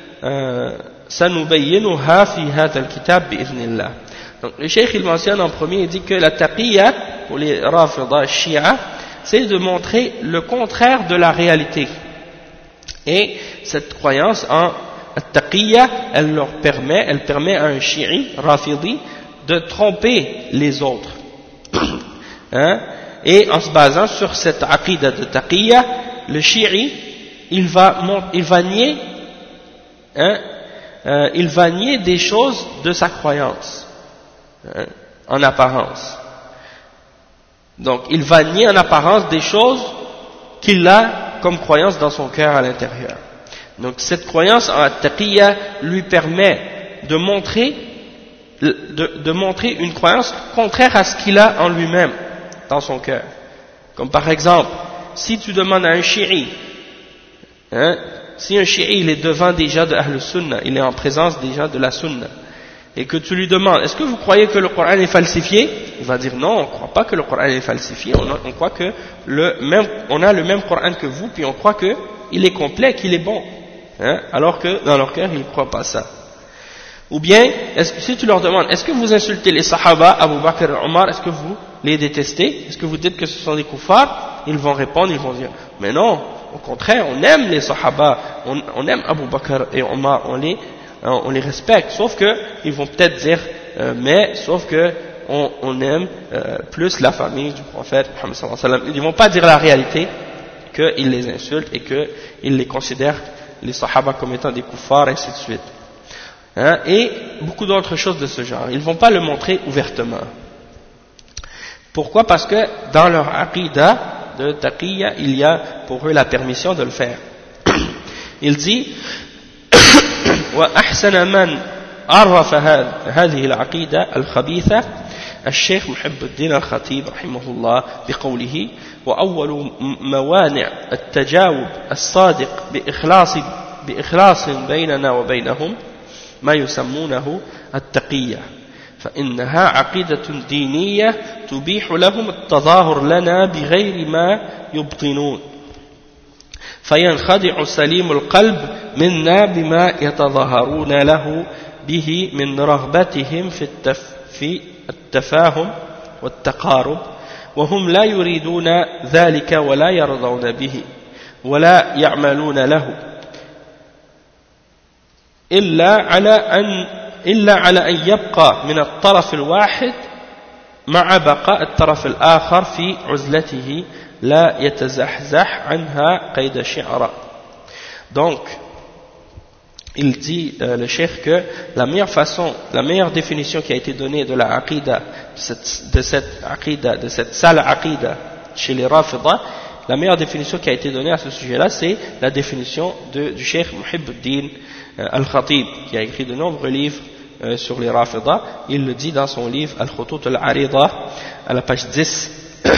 سنبينها في هذا الكتاب بإذن الله. Donc le cheikh il mentionne en premier, il dit que la taqiyya pour les Rafida Shia c'est de montrer le contraire de la réalité, et cette croyance en At-Taqiyya elle permet à un chi'i Rafidi de tromper les autres et en se basant sur cette aqida de Taqiyya, le chi'i il va nier des choses de sa croyance en apparence. Donc il va nier en apparence des choses qu'il a comme croyance dans son cœur à l'intérieur. Donc cette croyance en At-Taqiyya lui permet de montrer une croyance contraire à ce qu'il a en lui-même dans son cœur. Comme par exemple, si tu demandes à un chi'i, si un chi'i il est devant des gens de Ahl Sunnah, il est en présence des gens de la Sunnah, et que tu lui demandes, est-ce que vous croyez que le Coran est falsifié? Il va dire non, on ne croit pas que le Coran est falsifié, on croit que on a le même Coran que vous, puis on croit qu'il est complet, qu'il est bon, alors que dans leur cœur ils ne croient pas ça. Ou bien, si tu leur demandes, est-ce que vous insultez les Sahaba, Abu Bakr et Omar, est-ce que vous les détestez? Est-ce que vous dites que ce sont des kuffars? Ils vont répondre, ils vont dire, mais non, au contraire, on aime les Sahaba, on aime Abu Bakr et Omar, on les respecte, sauf que ils vont peut-être dire sauf que on aime plus la famille du prophète Muhammad sallallahu alayhi wa sallam. Ils vont pas dire la réalité qu'ils les insultent et qu'ils les considèrent les Sahaba comme étant des kuffars et ainsi de suite, et beaucoup d'autres choses de ce genre. Ils vont pas le montrer ouvertement. Pourquoi? Parce que dans leur aqidah de Taqiyya il y a pour eux la permission de le faire. Il dit وأحسن من عرف هذه العقيدة الخبيثة الشيخ محب الدين الخطيب رحمه الله بقوله وأول موانع التجاوب الصادق بإخلاص بيننا وبينهم ما يسمونه التقية فإنها عقيدة دينية تبيح لهم التظاهر لنا بغير ما يبطنون فينخدع سليم القلب منا بما يتظاهرون له به من رغبتهم في التفاهم والتقارب وهم لا يريدون ذلك ولا يرضون به ولا يعملون له إلا على أن يبقى من الطرف الواحد مع بقاء الطرف الآخر في عزلته لا يتزحزح عنها قيد شعرة. Donc il dit le cheikh que la meilleure définition qui a été donnée de la aqida, de cette sale aqida chez les Rafida, la meilleure définition qui a été donnée à ce sujet-là, c'est la définition du cheikh Muhibbuddin al-Khatib, qui a écrit de nombreux livres sur les Rafida. Il le dit dans son livre Al-Khutut al-Arida, à la page 10.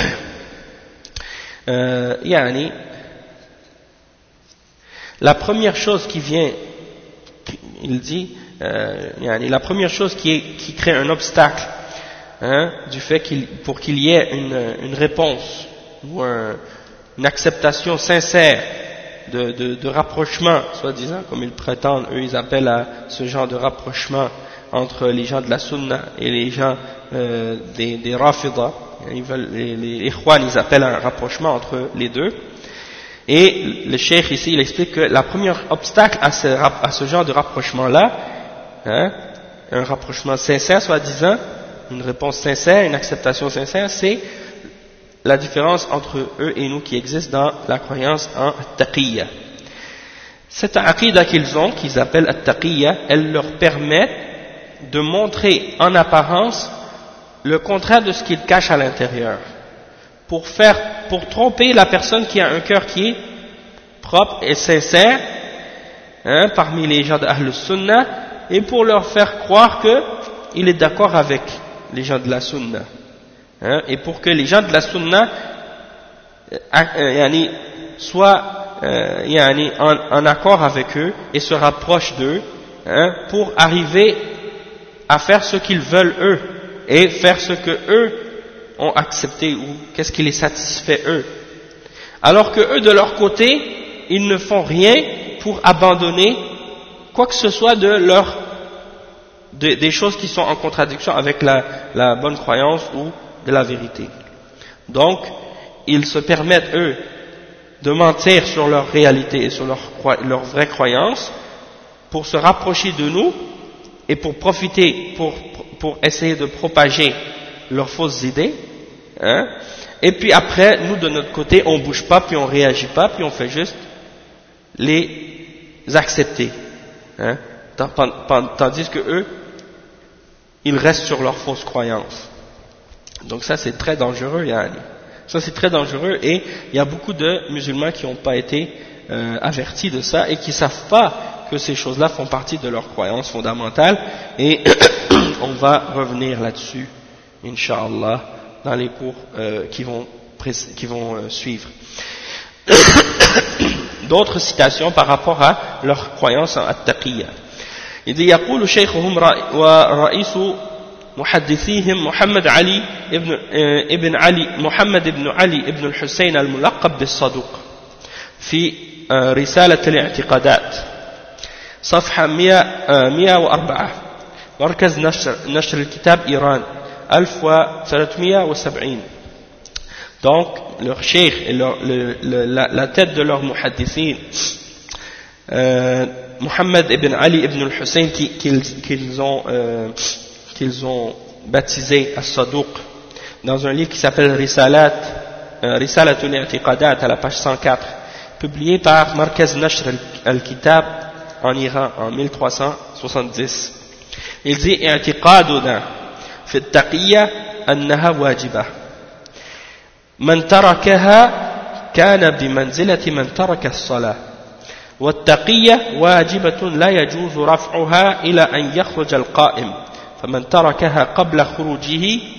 La première chose qui vient, il dit, la première chose qui crée un obstacle, du fait pour qu'il y ait une réponse ou une acceptation sincère de rapprochement, soi-disant, comme ils prétendent, eux ils appellent à ce genre de rapprochement entre les gens de la Sunna et les gens des Rafida. Les Ikhwan ils appellent un rapprochement entre les deux. Et le cheikh ici il explique que la première obstacle à ce genre de rapprochement-là, un rapprochement sincère soi-disant, une réponse sincère, une acceptation sincère, c'est la différence entre eux et nous qui existe dans la croyance en At-Taqiyya. Cette aqida qu'ils appellent At-Taqiyya, elle leur permet de montrer en apparence le contraire de ce qu'ils cachent à l'intérieur, pour tromper la personne qui a un cœur qui est propre et sincère, parmi les gens de Ahl Sunnah, et pour leur faire croire qu'il est d'accord avec les gens de la Sunna. Et pour que les gens de la Sunna soient en accord avec eux et se rapprochent d'eux, pour arriver à faire ce qu'ils veulent eux et faire ce que eux ont accepté ou qu'est-ce qui les satisfait eux. Alors que eux de leur côté, ils ne font rien pour abandonner quoi que ce soit des choses qui sont en contradiction avec la bonne croyance ou de la vérité. Donc, ils se permettent, eux, de mentir sur leur réalité et sur leur vraie croyance pour se rapprocher de nous et pour profiter, pour essayer de propager leurs fausses idées. Et puis après, nous de notre côté, on bouge pas, puis on réagit pas, puis on fait juste les accepter. Tandis que eux, ils restent sur leurs fausses croyances. Donc ça c'est très dangereux, ça c'est très dangereux, et il y a beaucoup de musulmans qui n'ont pas été avertis de ça et qui ne savent pas que ces choses-là font partie de leurs croyances fondamentales, et on va revenir là-dessus, Inch'Allah, dans les cours qui vont suivre. D'autres citations par rapport à leur croyance en At-Taqiyya. Il dit يقول شيخهم ورئيس محدثيهم محمد بن علي ابن الحسين الملقب بالصدوق في رسالة الاعتقادات صفحة 104 مركز نشر الكتاب إيران 1370. Donc leur cheikh et la tête de leur muhaddithin, Muhammad ibn Ali ibn al-Hussein, qu'ils ont baptisé As-Saduq dans un livre qui s'appelle Risalatul I'tiqadat à la page 104, publié par Markaz Nashr al-Kitab en Iran en 1370. Il dit I'tiqaduna fi at-taqiyya annaha wajibah من تركها كان بمنزلة من ترك الصلاة والتقية واجبة لا يجوز رفعها إلى أن يخرج القائم فمن تركها قبل خروجه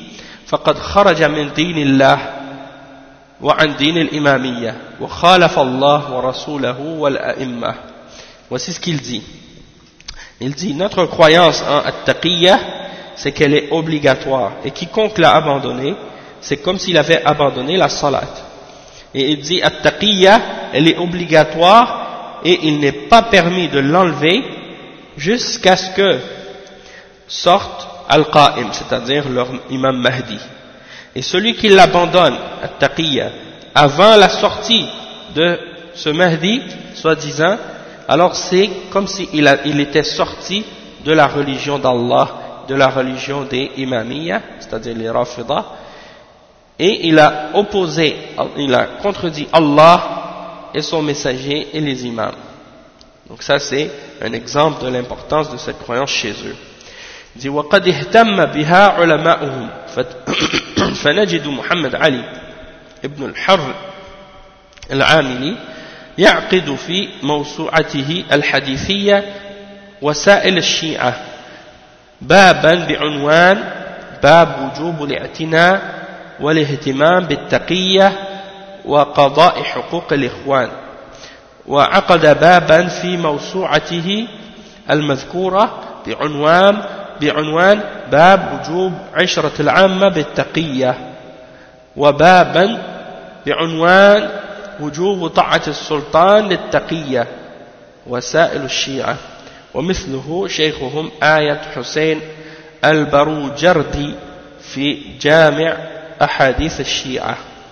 فقد خرج من دين الله وعن دين الإمامية وخالف الله ورسوله والأئمة. Voici ce qu'il dit. Il dit, notre croyance en at-taqiyya, c'est qu'elle est obligatoire, et quiconque l'a abandonnée, c'est comme s'il avait abandonné la salat. Et il dit, at-taqiyya, elle est obligatoire, et il n'est pas permis de l'enlever jusqu'à ce que sorte al-qa'im, c'est-à-dire leur imam Mahdi. Et celui qui l'abandonne, at-taqiyya, avant la sortie de ce Mahdi, soi-disant, alors c'est comme s'il était sorti de la religion d'Allah, de la religion des imamiyya, c'est-à-dire les Rafidah, et il a contredit Allah et son messager et les imams. Donc ça c'est un exemple de l'importance de cette croyance chez eux. Il dit وَقَدْ اهْتَمَّ بِهَا عُلَمَاؤُهُمْ فنجد محمد علي ابن الحر العاملي يعقد في موسوعته الحديثية وسائل الشيعة بابا بعنوان باب وجوب الاعتناء والاهتمام بالتقية وقضاء حقوق الإخوان، وعقد بابا في موسوعته المذكورة بعنوان باب وجوب عشرة العامة بالتقية، وبابا بعنوان وجوب طاعة السلطان للتقية وسائل الشيعة، ومثله شيخهم آية حسين البروجردي في جامع أحاديث الشيعة.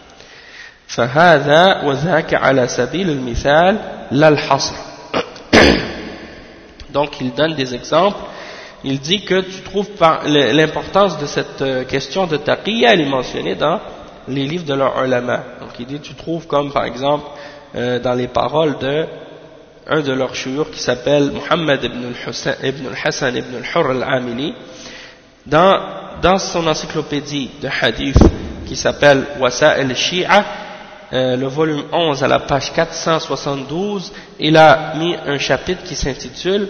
فهذا وذاك على سبيل المثال لا الحصر. Donc il donne des exemples. Il dit que tu trouves l'importance de cette question de taqiyya, elle est mentionnée dans les livres de leurs ulama. Donc il dit, tu trouves comme par exemple dans les paroles de un de leurs shuyukh qui s'appelle Muhammad ibn al-Hassan ibn al-Hurr al-Amili, dans son encyclopédie de hadith qui s'appelle Wasa'il al-Shi'a, le volume 11 à la page 472, il a mis un chapitre qui s'intitule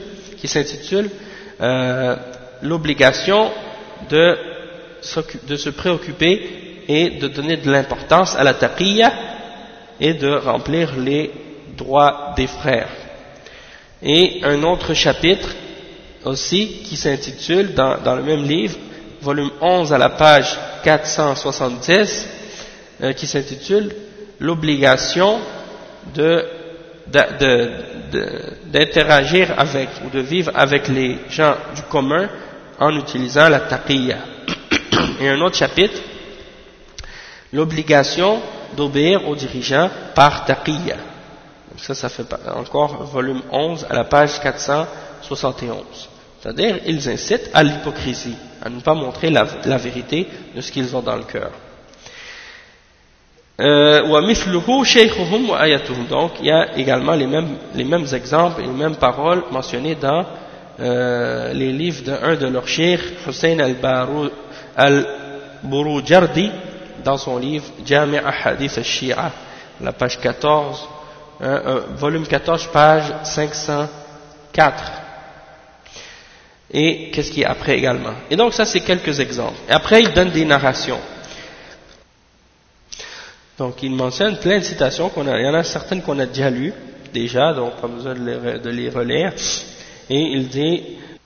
l'obligation de se préoccuper et de donner de l'importance à la taqiyya et de remplir les droits des frères. Et un autre chapitre aussi qui s'intitule dans le même livre, volume 11 à la page 470, qui s'intitule l'obligation d'interagir avec ou de vivre avec les gens du commun en utilisant la taqiyya. Et un autre chapitre, l'obligation d'obéir aux dirigeants par taqiyya. Donc ça fait encore volume 11 à la page 471. C'est-à-dire, ils incitent à l'hypocrisie, à ne pas montrer la vérité de ce qu'ils ont dans le cœur. Donc il y a également les mêmes exemples et les mêmes paroles mentionnées dans les livres d'un de leurs cheikh, Hussein al-Burujardi, dans son livre Jami' Ahadith al-Shi'a, la page 14, volume 14, page 504. Et qu'est-ce qui est après également. Et donc ça c'est quelques exemples. Et après il donne des narrations. Donc il mentionne plein de citations il y en a certaines qu'on a déjà lues déjà, donc pas besoin de les relire. Et il dit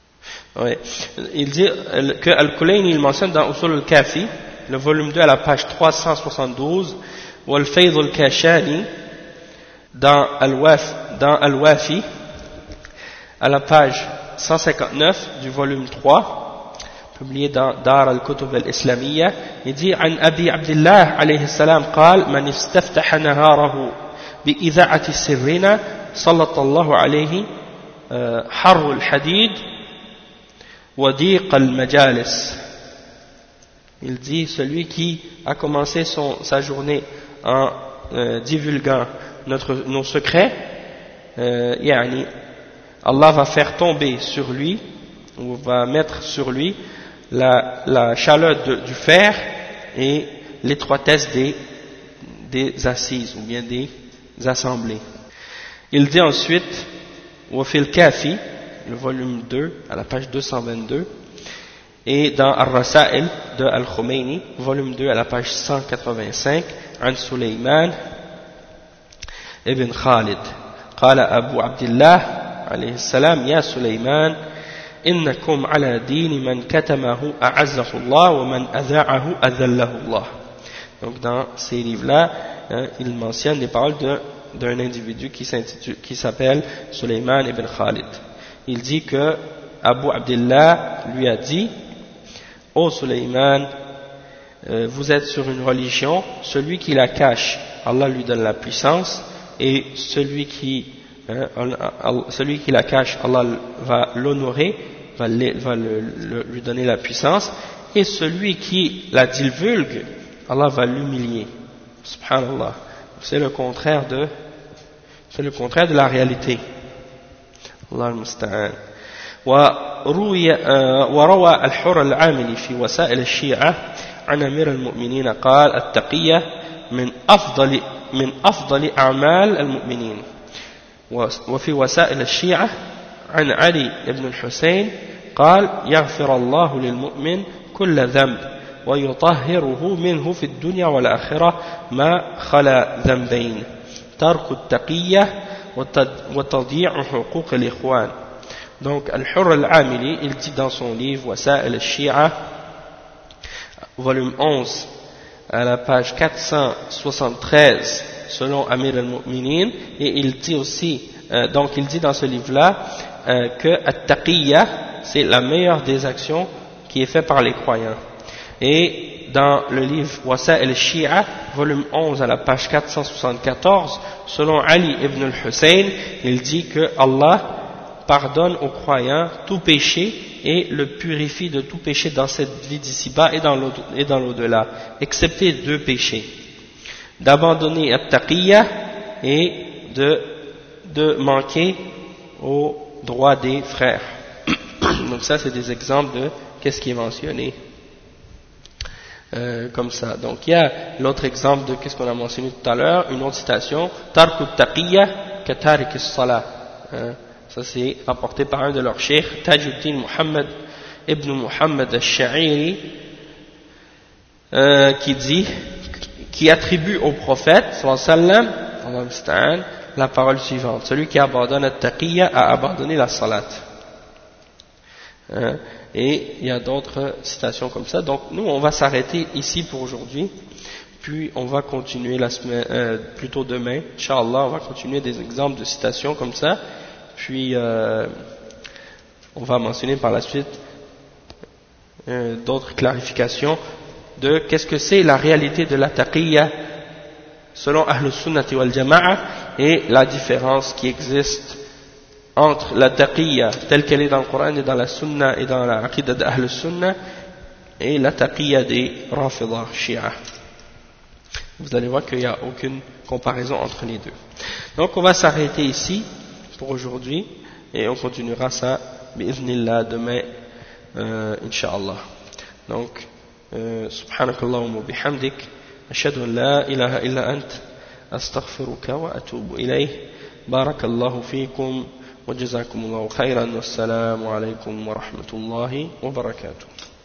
que Al-Kulayni il mentionne dans Usul al-Kafi, le volume 2 à la page 372, ou Al-Fayd al-Kashani dans Al-Wafi à la page 159 du volume 3, publié dans Dar al-Kutub al-Islamiyya. Il dit عن أبي عبد الله عليه السلام قال من استفتح نهاره بإذاعة سرنا سلط الله عليه حر الحديد وضيق المجالس. Il dit celui qui a commencé sa journée en divulguant nos secrets, yani Allah va faire tomber sur lui, ou va mettre sur lui la chaleur du fer et l'étroitesse des assises ou bien des assemblées. Il dit ensuite, Wafil Kafi, le volume 2, à la page 222, Et dans Ar-Rasa'il de Al-Khomeini, volume 2 à la page 185, عن سليمان ابن خالد قال أبو عبد الله عليه السلام يا سليمان إنكم على دين من كتمه أعزه الله ومن أذاعه أذله الله. Donc dans ces livres-là, il mentionne les paroles d'un individu qui s'appelle Sulayman ibn Khalid. Il dit que Abu Abdillah lui a dit: Ô Sulayman, vous êtes sur une religion, celui qui la cache, Allah lui donne la puissance, et celui qui la cache, Allah va l'honorer, va lui donner la puissance, et celui qui la divulgue, Allah va l'humilier. Subhanallah. C'est le contraire de la réalité. Allah al-Musta'an. وروى الحر العاملي في وسائل الشيعة عن أمير المؤمنين قال التقية من أفضل أعمال المؤمنين. وفي وسائل الشيعة عن علي بن الحسين قال يغفر الله للمؤمن كل ذنب ويطهره منه في الدنيا والآخرة ما خلا ذنبين ترك التقية وتضييع حقوق الإخوان. Donc Al-Hurr al-Amili, il dit dans son livre Wasa'il al-Shi'a, volume 11 à la page 473 selon Amir al-Mu'minin, et il dit aussi, donc il dit dans ce livre-là que At-Taqiyya, c'est la meilleure des actions qui est faite par les croyants. Et dans le livre Wasa'il al-Shi'a, volume 11 à la page 474, selon Ali ibn al-Hussein, il dit que Allah pardonne aux croyants tout péché et le purifie de tout péché dans cette vie d'ici-bas et dans l'au-delà, excepté deux péchés: d'abandonner at-taqiyya et de manquer aux droits des frères. Donc ça, c'est des exemples de qu'est-ce qui est mentionné comme ça. Donc il y a l'autre exemple de qu'est-ce qu'on a mentionné tout à l'heure, une autre citation: tarku at-taqiyya ka tarik as-salah. Ça c'est rapporté par un de leurs cheikhs, Tajuddin Muhammad ibn Muhammad al-Sha'iri, qui attribue au prophète sallallahu alayhi wa sallam la parole suivante: celui qui abandonne at-taqiyya a abandonné la salat. Et il y a d'autres citations comme ça. Donc nous on va s'arrêter ici pour aujourd'hui, puis on va continuer la semaine, plutôt demain, Inch'Allah, on va continuer des exemples de citations comme ça. Puis on va mentionner par la suite d'autres clarifications de qu'est-ce que c'est la réalité de la taqiyya selon Ahlus Sunnati wal Jama'a, et la différence qui existe entre la taqiyya telle qu'elle est dans le Coran et dans la Sunna et dans la Aqidah d'Ahlus Sunna et la taqiyya des Rafidah Shia. Vous allez voir qu'il n'y a aucune comparaison entre les deux. Donc on va s'arrêter ici pour aujourd'hui, et on continuera ça bi'idhnillah demain, incha'Allah. Donc subhanakallahumma bihamdik ashhadu an la ilaha illa ant astaghfiruka wa atubu ilayh. Barakallahu fikum wa jazakumullahu khairan, wassalamu alaykum wa rahmatullahi wa barakatuh.